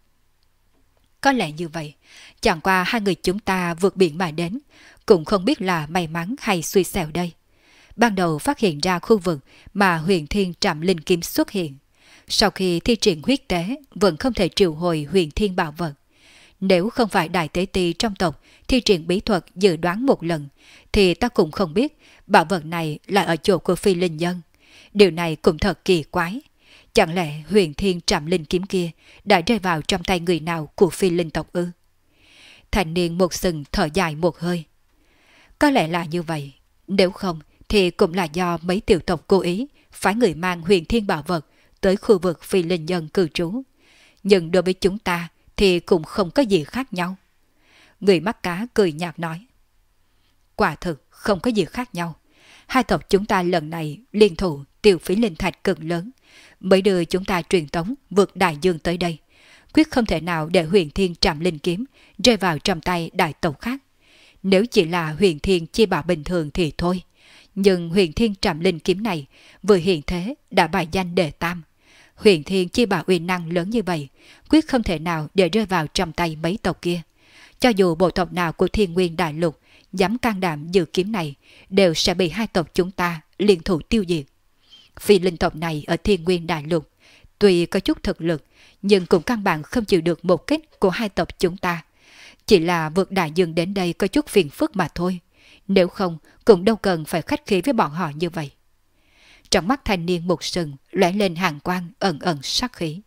Có lẽ như vậy, chẳng qua hai người chúng ta vượt biển mà đến, cũng không biết là may mắn hay xui xẻo đây. Ban đầu phát hiện ra khu vực mà huyền thiên trạm linh kiếm xuất hiện. Sau khi thi triển huyết tế, vẫn không thể triệu hồi huyền thiên bảo vật. Nếu không phải đại tế ti trong tộc thi triển bí thuật dự đoán một lần, thì ta cũng không biết bảo vật này là ở chỗ của phi linh nhân. Điều này cũng thật kỳ quái. Chẳng lẽ huyền thiên trạm linh kiếm kia đã rơi vào trong tay người nào của phi linh tộc ư? Thanh niên một sừng thở dài một hơi. Có lẽ là như vậy. Nếu không thì cũng là do mấy tiểu tộc cố ý phái người mang huyền thiên bảo vật tới khu vực phi linh nhân cư trú. Nhưng đối với chúng ta thì cũng không có gì khác nhau. Người mắt cá cười nhạt nói. Quả thực không có gì khác nhau. Hai tộc chúng ta lần này liên thủ tiêu phí linh thạch cực lớn, mới đưa chúng ta truyền tống vượt đại dương tới đây. Quyết không thể nào để huyền thiên trạm linh kiếm rơi vào trong tay đại tộc khác. Nếu chỉ là huyền thiên chi bảo bình thường thì thôi. Nhưng huyền thiên trạm linh kiếm này vừa hiện thế đã bài danh đề tam. Huyền thiên chi bảo uy năng lớn như vậy, quyết không thể nào để rơi vào trong tay mấy tộc kia. Cho dù bộ tộc nào của thiên nguyên đại lục dám can đảm giữ kiếm này, đều sẽ bị hai tộc chúng ta liên thủ tiêu diệt. Phi linh tộc này ở thiên nguyên đại lục tuy có chút thực lực, nhưng cũng căn bản không chịu được một kích của hai tộc chúng ta. Chỉ là vượt đại dương đến đây có chút phiền phức mà thôi. Nếu không, cũng đâu cần phải khách khí với bọn họ như vậy. Trong mắt thanh niên một sừng lóe lên hàn quang ẩn ẩn sát khí.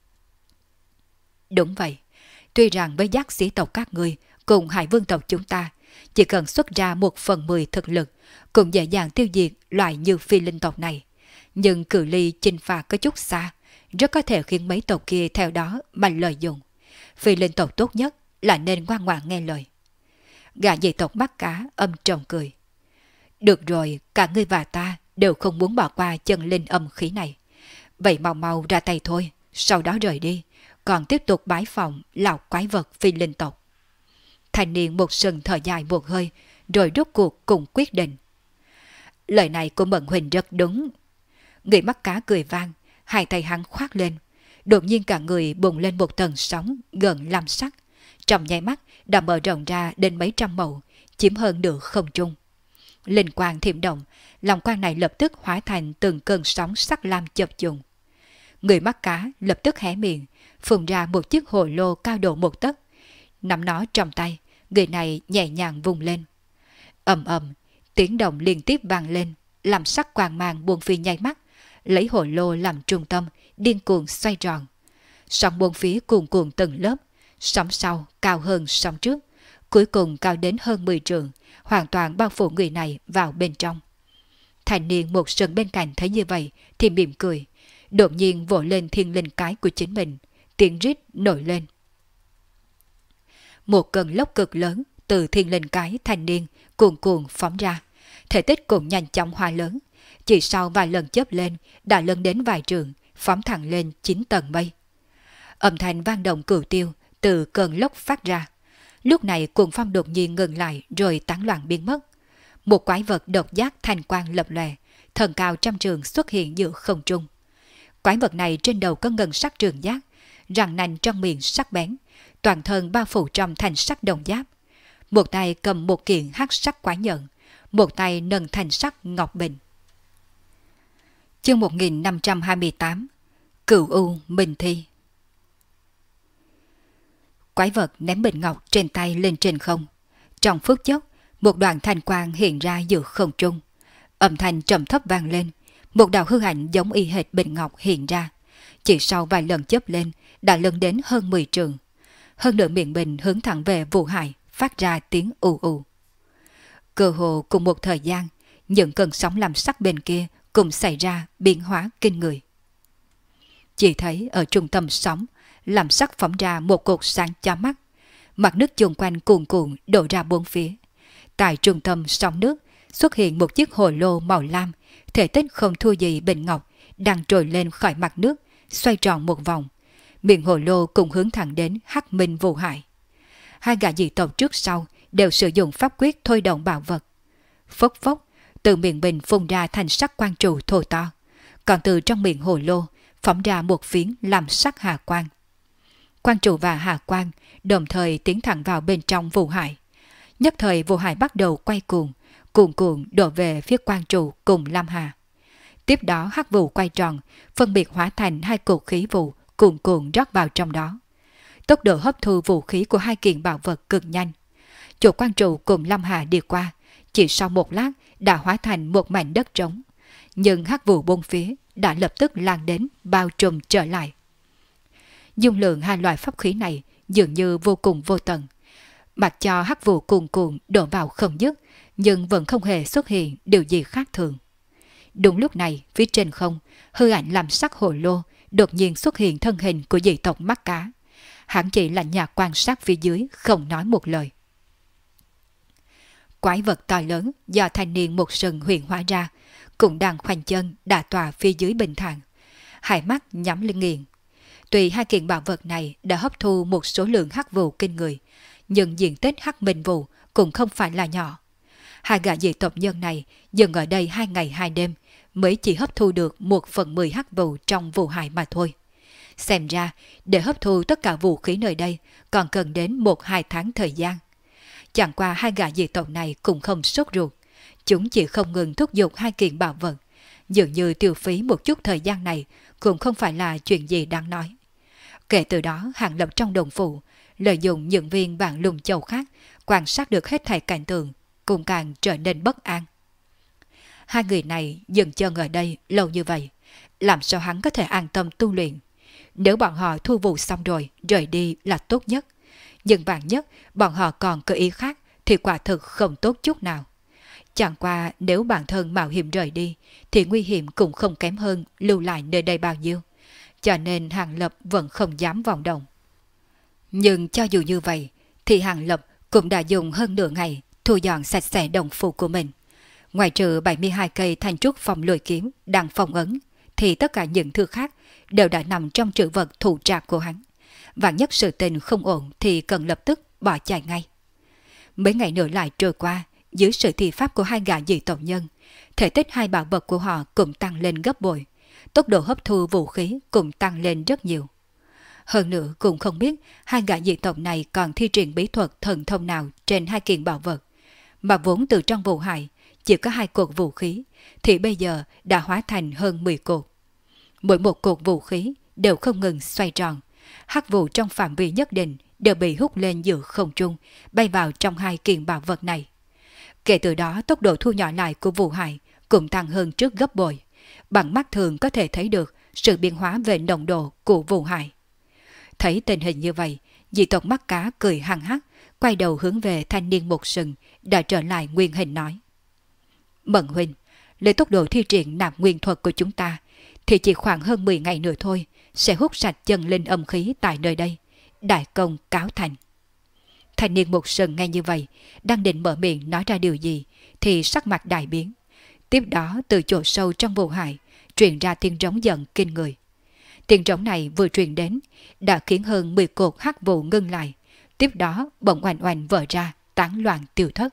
Đúng vậy, tuy rằng với giác sĩ tộc các ngươi cùng hải vương tộc chúng ta, chỉ cần xuất ra 1/10 thực lực, cũng dễ dàng tiêu diệt loại như phi linh tộc này. Nhưng cự ly chinh phạt có chút xa, rất có thể khiến mấy tộc kia theo đó mà lợi dụng. Phi linh tộc tốt nhất là nên ngoan ngoãn nghe lời. Gã dị tộc bắt cá âm trầm cười. Được rồi, cả ngươi và ta đều không muốn bỏ qua chân linh âm khí này. Vậy mau mau ra tay thôi, sau đó rời đi, còn tiếp tục bái phòng lão quái vật phi linh tộc. Thanh niên một sừng thở dài một hơi, rồi rốt cuộc cùng quyết định. Lời này của Mận huynh rất đúng. Người mắt cá cười vang, hai tay hắn khoác lên, đột nhiên cả người bùng lên một tầng sóng gần lam sắc, trong nháy mắt đã mở rộng ra đến mấy trăm mẫu, chiếm hơn nửa không trung. Linh quang thiểm động, lòng quang này lập tức hóa thành từng cơn sóng sắc lam chập trùng. Người mắt cá lập tức hé miệng, phun ra một chiếc hồ lô cao độ 1 tấc. Nắm nó trong tay, người này nhẹ nhàng vung lên. Ầm ầm, tiếng động liên tiếp vang lên, làm sắc quang mang buông phi nháy mắt, lấy hồ lô làm trung tâm, điên cuồng xoay tròn. Sóng buông phía cuồn cuộn từng lớp, sóng sau cao hơn sóng trước, cuối cùng cao đến hơn 10 trượng, hoàn toàn bao phủ người này vào bên trong. Thanh niên một sừng bên cạnh thấy như vậy thì mỉm cười, đột nhiên vỗ lên thiên linh cái của chính mình, tiếng rít nổi lên. Một cơn lốc cực lớn từ thiên linh cái thanh niên cuồn cuộn phóng ra, thể tích cũng nhanh chóng hóa lớn, chỉ sau vài lần chớp lên đã lớn đến vài trượng, phóng thẳng lên 9 tầng mây. Âm thanh vang động cửu tiêu từ cơn lốc phát ra. Lúc này cuồng phong đột nhiên ngừng lại rồi tán loạn biến mất. Một quái vật độc giác thanh quang lập lòe, thần cao trăm trường xuất hiện giữa không trung. Quái vật này trên đầu có ngân sắc trường giác, răng nanh trong miệng sắc bén, toàn thân bao phủ trong thành sắc đồng giáp. Một tay cầm một kiện hắc sắc quái nhận, một tay nâng thành sắc ngọc bình. Chương 1528 Cửu U Minh Thi. Quái vật ném bình ngọc trên tay lên trên không. Trong phút chốc, một đoạn thanh quang hiện ra giữa không trung. Âm thanh trầm thấp vang lên, một đạo hư ảnh giống y hệt bình ngọc hiện ra. Chỉ sau vài lần chớp lên, đã lớn đến hơn 10 trượng. Hơn nửa miệng bình hướng thẳng về Vũ Hải, phát ra tiếng ù ù. Cơ hồ cùng một thời gian, những cơn sóng làm sắc bên kia cùng xảy ra biến hóa kinh người. Chỉ thấy ở trung tâm sóng, làm sắc phóng ra một cột sáng chói mắt, mặt nước chung quanh cuồn cuộn đổ ra bốn phía. Tại trung tâm sóng nước xuất hiện một chiếc hồ lô màu lam, thể tích không thua gì bình ngọc, đang trồi lên khỏi mặt nước, xoay tròn một vòng. Miệng hồ lô cùng hướng thẳng đến Hắc Minh Vũ Hải. Hai gã dị tộc trước sau đều sử dụng pháp quyết thôi động bảo vật. Phốc phốc, từ miệng bình phun ra thành sắc quang trụ thô to, còn từ trong miệng hồ lô phóng ra một phiến làm sắc hà quang. Quang trụ và hà quang đồng thời tiến thẳng vào bên trong Vũ Hải. Nhất thời Vũ Hải bắt đầu quay cuồng, cuồn cuộn đổ về phía quang trụ cùng Lam Hà. Tiếp đó hắc vụ quay tròn, phân biệt hóa thành hai cột khí vụ cuồn cuộn rót vào trong đó. Tốc độ hấp thu vũ khí của hai kiện bảo vật cực nhanh. Chỗ quang trụ cùng Lam Hà đi qua, chỉ sau một lát đã hóa thành một mảnh đất trống. Nhưng hắc vụ bốn phía đã lập tức lan đến bao trùm trở lại. Dung lượng hai loại pháp khí này dường như vô cùng vô tận. Mặc cho hắc vụ cuồn cuộn đổ vào không dứt, nhưng vẫn không hề xuất hiện điều gì khác thường. Đúng lúc này, phía trên không, hư ảnh làm sắc hồ lô đột nhiên xuất hiện thân hình của dị tộc mắt cá. Hắn chỉ lạnh nhạt quan sát phía dưới, không nói một lời. Quái vật to lớn do thanh niên một sừng huyền hóa ra, cũng đang khoanh chân đả tòa phía dưới bình thản, hai mắt nhắm lên nghiền. Tuy hai kiện bảo vật này đã hấp thu một số lượng hắc vụ kinh người, nhưng diện tích hắc minh vụ cũng không phải là nhỏ. Hai gã dị tộc nhân này dừng ở đây 2 ngày 2 đêm mới chỉ hấp thu được 1/10 hắc vụ trong Vũ Hải mà thôi. Xem ra, để hấp thu tất cả vũ khí nơi đây còn cần đến 1-2 tháng thời gian. Chẳng qua hai gã dị tộc này cũng không sốt ruột. Chúng chỉ không ngừng thúc giục hai kiện bảo vật. Dường như tiêu phí một chút thời gian này cũng không phải là chuyện gì đáng nói. Kể từ đó Hàng Lập trong đồng phủ, lợi dụng những viên vạn lùng châu khác, quan sát được hết thảy cảnh tượng, cũng càng trở nên bất an. Hai người này dừng chân ở đây lâu như vậy, làm sao hắn có thể an tâm tu luyện? Nếu bọn họ thu vụ xong rồi, rời đi là tốt nhất. Nhưng vạn nhất bọn họ còn có ý khác thì quả thực không tốt chút nào. Chẳng qua nếu bản thân mạo hiểm rời đi thì nguy hiểm cũng không kém hơn lưu lại nơi đây bao nhiêu. Cho nên Hàng Lập vẫn không dám vọng động. Nhưng cho dù như vậy thì Hàng Lập cũng đã dùng hơn nửa ngày thu dọn sạch sẽ đồng phủ của mình. Ngoài trừ 72 cây thanh trúc phòng lôi kiếm đang phong ấn, thì tất cả những thứ khác đều đã nằm trong trữ vật thủ trạc của hắn. Và nhất sự tình không ổn thì cần lập tức bỏ chạy ngay. Mấy ngày nữa lại trôi qua, dưới sự thi pháp của hai gã dị tộc nhân, thể tích hai bảo vật của họ cũng tăng lên gấp bội, tốc độ hấp thu vũ khí cũng tăng lên rất nhiều. Hơn nữa cũng không biết hai gã dị tộc này còn thi triển bí thuật thần thông nào trên hai kiện bảo vật, mà vốn từ trong vụ hải chỉ có hai cột vũ khí, thì bây giờ đã hóa thành hơn 10 cột. Mỗi một cột vũ khí đều không ngừng xoay tròn, hắc vụ trong phạm vi nhất định đều bị hút lên giữa không trung, bay vào trong hai kiện bảo vật này. Kể từ đó tốc độ thu nhỏ lại của vụ hải cũng tăng hơn trước gấp bội. Bằng mắt thường có thể thấy được sự biến hóa về nồng độ của vụ hải. Thấy tình hình như vậy, dị tộc mắt cá cười hăng hắc, quay đầu hướng về thanh niên một sừng đã trở lại nguyên hình nói: Mận huynh, lấy tốc độ thi triển nạp nguyên thuật của chúng ta thì chỉ khoảng hơn 10 ngày nữa thôi sẽ hút sạch chân linh âm khí tại nơi đây. Đại công cáo thành. Thanh niên một sừng nghe như vậy, đang định mở miệng nói ra điều gì thì sắc mặt đại biến. Tiếp đó từ chỗ sâu trong vụ hải truyền ra tiếng rống giận kinh người. Tiếng rống này vừa truyền đến đã khiến hơn 10 cột hắc vụ ngưng lại, tiếp đó bỗng oanh oanh vỡ ra, tán loạn tiêu thất.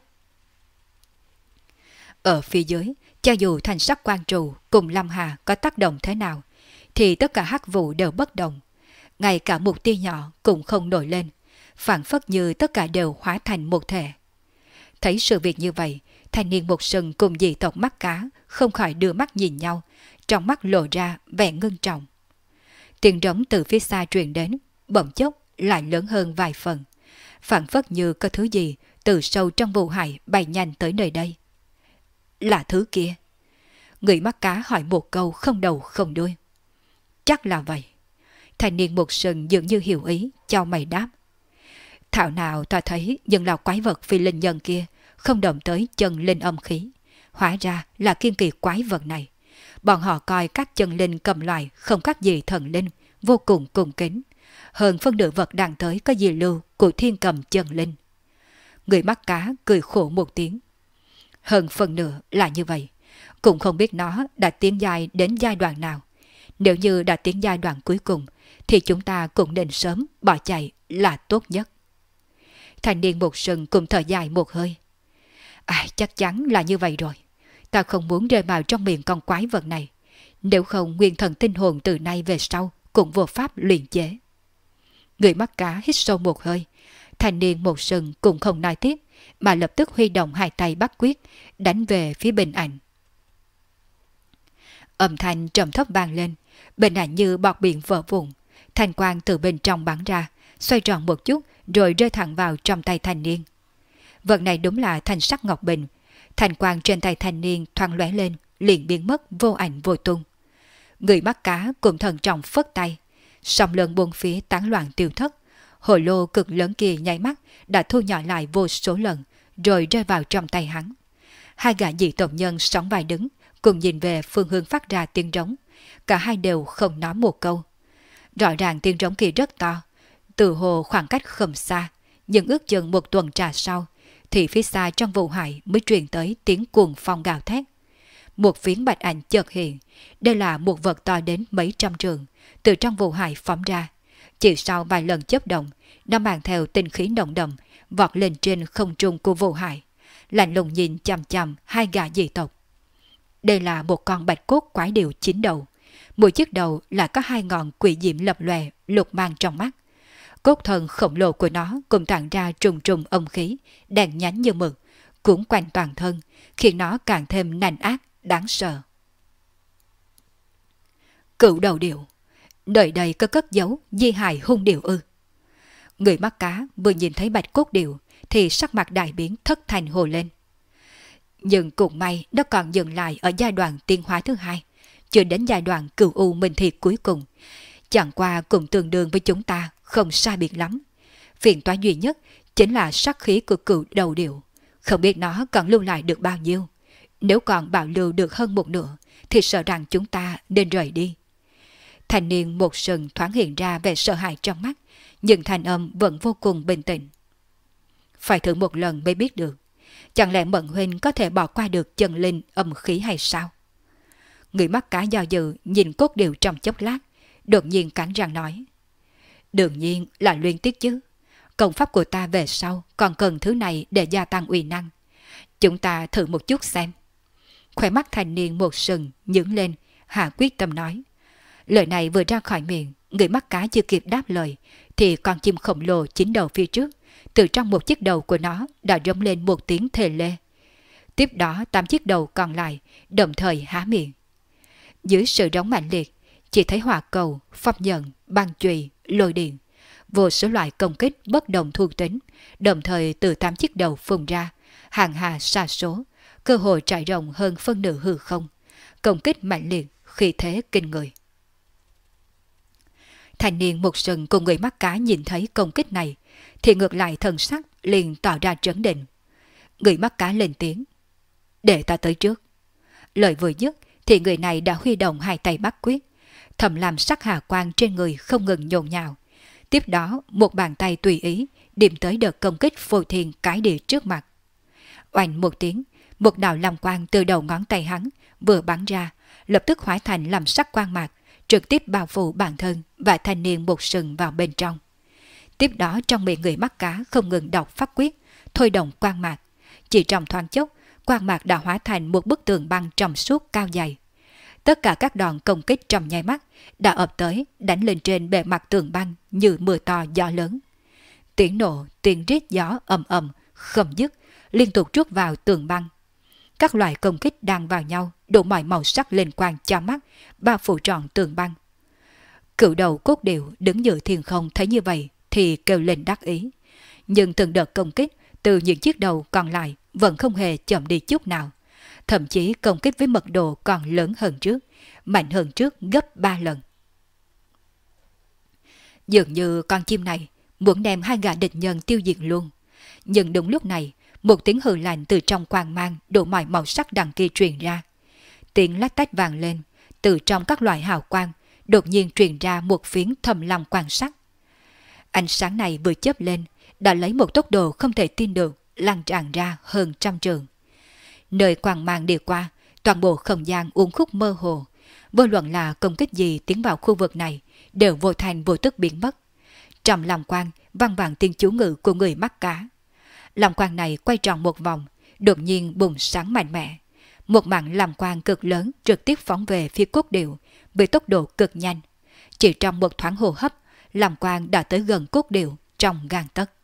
Ở phía dưới, cho dù thanh sắc quan trụ cùng Lâm Hà có tác động thế nào, thì tất cả hắc vụ đều bất động. Ngay cả một tia nhỏ cũng không nổi lên, phảng phất như tất cả đều hóa thành một thể. Thấy sự việc như vậy, thanh niên một sừng cùng dị tộc mắt cá không khỏi đưa mắt nhìn nhau, trong mắt lộ ra vẻ ngưng trọng. Tiếng rống từ phía xa truyền đến, bỗng chốc lại lớn hơn vài phần, phảng phất như có thứ gì từ sâu trong vụ hải bay nhanh tới nơi đây. Là thứ kia? Người mắt cá hỏi một câu không đầu không đuôi. Chắc là vậy. Thanh niên một sừng dường như hiểu ý, cho mày đáp. Thảo nào ta thấy những lão quái vật phi linh nhân kia không động tới chân linh âm khí. Hóa ra là kiên kỳ quái vật này. Bọn họ coi các chân linh cầm loại không khác gì thần linh, vô cùng cung kính. Hơn phân nửa vật đang tới có gì lưu của thiên cầm chân linh. Người mắt cá cười khổ một tiếng. Hơn phần nửa là như vậy. Cũng không biết nó đã tiến dài đến giai đoạn nào. Nếu như đã tiến giai đoạn cuối cùng thì chúng ta cũng nên sớm bỏ chạy là tốt nhất. Thanh niên một sừng cùng thở dài một hơi. Chắc chắn là như vậy rồi. Ta không muốn rơi vào trong miệng con quái vật này. Nếu không nguyên thần tinh hồn từ nay về sau cũng vô pháp luyện chế. Người mắt cá hít sâu một hơi. Thanh niên một sừng cũng không nói tiếp, mà lập tức huy động hai tay bắt quyết, đánh về phía bình ảnh. Âm thanh trầm thấp vang lên, bình ảnh như bọt biển vỡ vụn, thanh quang từ bên trong bắn ra, xoay tròn một chút rồi rơi thẳng vào trong tay thanh niên. Vật này đúng là thanh sắc ngọc bình, thanh quang trên tay thanh niên thoáng lóe lên, liền biến mất vô ảnh vô tung. Người mắt cá cũng thần trọng phất tay, song lần buông phía tán loạn tiêu thất. Hồ lô cực lớn kia nháy mắt đã thu nhỏ lại vô số lần, rồi rơi vào trong tay hắn. Hai gã dị tộc nhân sóng vai đứng, cùng nhìn về phương hướng phát ra tiếng rống. Cả hai đều không nói một câu. Rõ ràng tiếng rống kia rất to, từ hồ khoảng cách không xa, nhưng ước chừng một tuần trà sau, thì phía xa trong vụ hải mới truyền tới tiếng cuồng phong gào thét. Một phiến bạch ảnh chợt hiện, đây là một vật to đến mấy trăm trượng, từ trong vụ hải phóng ra. Chỉ sau vài lần chớp động, nó mang theo tinh khí nồng đậm, vọt lên trên không trung của vụ hải, lạnh lùng nhìn chằm chằm hai gã dị tộc. Đây là một con bạch cốt quái điểu 9 đầu, mỗi chiếc đầu là có hai ngọn quỷ diễm lập lòe lục mang trong mắt. Cốt thân khổng lồ của nó cũng tản ra trùng trùng âm khí, đèn nhánh như mực, cuốn quanh toàn thân, khiến nó càng thêm nành ác, đáng sợ. Cựu đầu điểu, nơi đây có cất giấu di hài hung điểu ư? Người mắt cá vừa nhìn thấy bạch cốt điểu thì sắc mặt đại biến thất thành hồ lên. Nhưng cũng may nó còn dừng lại ở giai đoạn tiến hóa thứ hai, chưa đến giai đoạn cửu u minh thiệt cuối cùng. Chẳng qua cũng tương đương với chúng ta, không sai biệt lắm. Phiền toái duy nhất chính là sát khí của cựu đầu điểu, không biết nó còn lưu lại được bao nhiêu. Nếu còn bảo lưu được hơn một nửa thì sợ rằng chúng ta nên rời đi. Thanh niên một sừng thoáng hiện ra vẻ sợ hãi trong mắt, nhưng thanh âm vẫn vô cùng bình tĩnh. Phải thử một lần mới biết được. Chẳng lẽ Mận huynh có thể bỏ qua được chân linh âm khí hay sao? Người mắt cá do dự nhìn cốt điểu trong chốc lát, đột nhiên cắn răng nói. Đương nhiên là luyện tiết chứ. Công pháp của ta về sau còn cần thứ này để gia tăng uy năng. Chúng ta thử một chút xem. Khóe mắt thanh niên một sừng nhướng lên, hạ quyết tâm nói. Lời này vừa ra khỏi miệng, người mắt cá chưa kịp đáp lời, thì con chim khổng lồ chín đầu phía trước, từ trong một chiếc đầu của nó đã rống lên một tiếng thề lê. Tiếp đó 8 chiếc đầu còn lại đồng thời há miệng. Dưới sự rống mạnh liệt, chỉ thấy hỏa cầu, phong nhận, băng chùy, lôi điện, vô số loại công kích bất đồng thuộc tính, đồng thời từ 8 chiếc đầu phun ra, hàng hà sa số, cơ hội trải rộng hơn phân nửa hư không, công kích mạnh liệt, khí thế kinh người. Thanh niên một sừng cùng người mắt cá nhìn thấy công kích này, thì ngược lại thần sắc liền tỏ ra trấn định. Người mắt cá lên tiếng: "Để ta tới trước." Lời vừa dứt thì người này đã huy động hai tay bắt quyết, thầm làm sắc hà quang trên người không ngừng nhộn nhạo. Tiếp đó một bàn tay tùy ý điểm tới đợt công kích phô thiên cái địa trước mặt. Oanh một tiếng, một đạo lam quang từ đầu ngón tay hắn vừa bắn ra, lập tức hóa thành làm sắc quang mạc, trực tiếp bao phủ bản thân và thanh niên một sừng vào bên trong. Tiếp đó trong miệng người mắt cá không ngừng đọc pháp quyết, thôi động quang mạc. Chỉ trong thoáng chốc, quang mạc đã hóa thành một bức tường băng trong suốt cao dày. Tất cả các đòn công kích trong nháy mắt đã ập tới, đánh lên trên bề mặt tường băng như mưa to gió lớn. Tiếng nổ, tiếng rít gió ầm ầm không dứt, liên tục trút vào tường băng. Các loại công kích đang vào nhau, đổ mọi màu sắc lên quang cho mắt, bao phủ trọn tường băng. Cựu đầu cốt điệu đứng giữa thiên không thấy như vậy thì kêu lên đắc ý. Nhưng từng đợt công kích từ những chiếc đầu còn lại vẫn không hề chậm đi chút nào. Thậm chí công kích với mật độ còn lớn hơn trước, mạnh hơn trước gấp 3 lần. Dường như con chim này muốn đem hai gã địch nhân tiêu diệt luôn. Nhưng đúng lúc này, một tiếng hừ lạnh từ trong quang mang đổ mọi màu sắc đằng kia truyền ra. Tiếng lách tách vang lên, từ trong các loại hào quang đột nhiên truyền ra một phiến thầm lòng quan sắc. Ánh sáng này vừa chớp lên, đã lấy một tốc độ không thể tin được, lan tràn ra hơn 100 trượng. Nơi quang mang đi qua, toàn bộ không gian uốn khúc mơ hồ. Vô luận là công kích gì tiến vào khu vực này, đều vô thành vô tức biến mất. Trong lòng quang vang vẳng tiếng chú ngữ của người mắt cá. Lòng quang này quay tròn một vòng, đột nhiên bùng sáng mạnh mẽ. Một mảng lòng quang cực lớn trực tiếp phóng về phía cốt điệu với tốc độ cực nhanh. Chỉ trong một thoáng hô hấp, lòng quang đã tới gần cốt điệu trong gang tấc.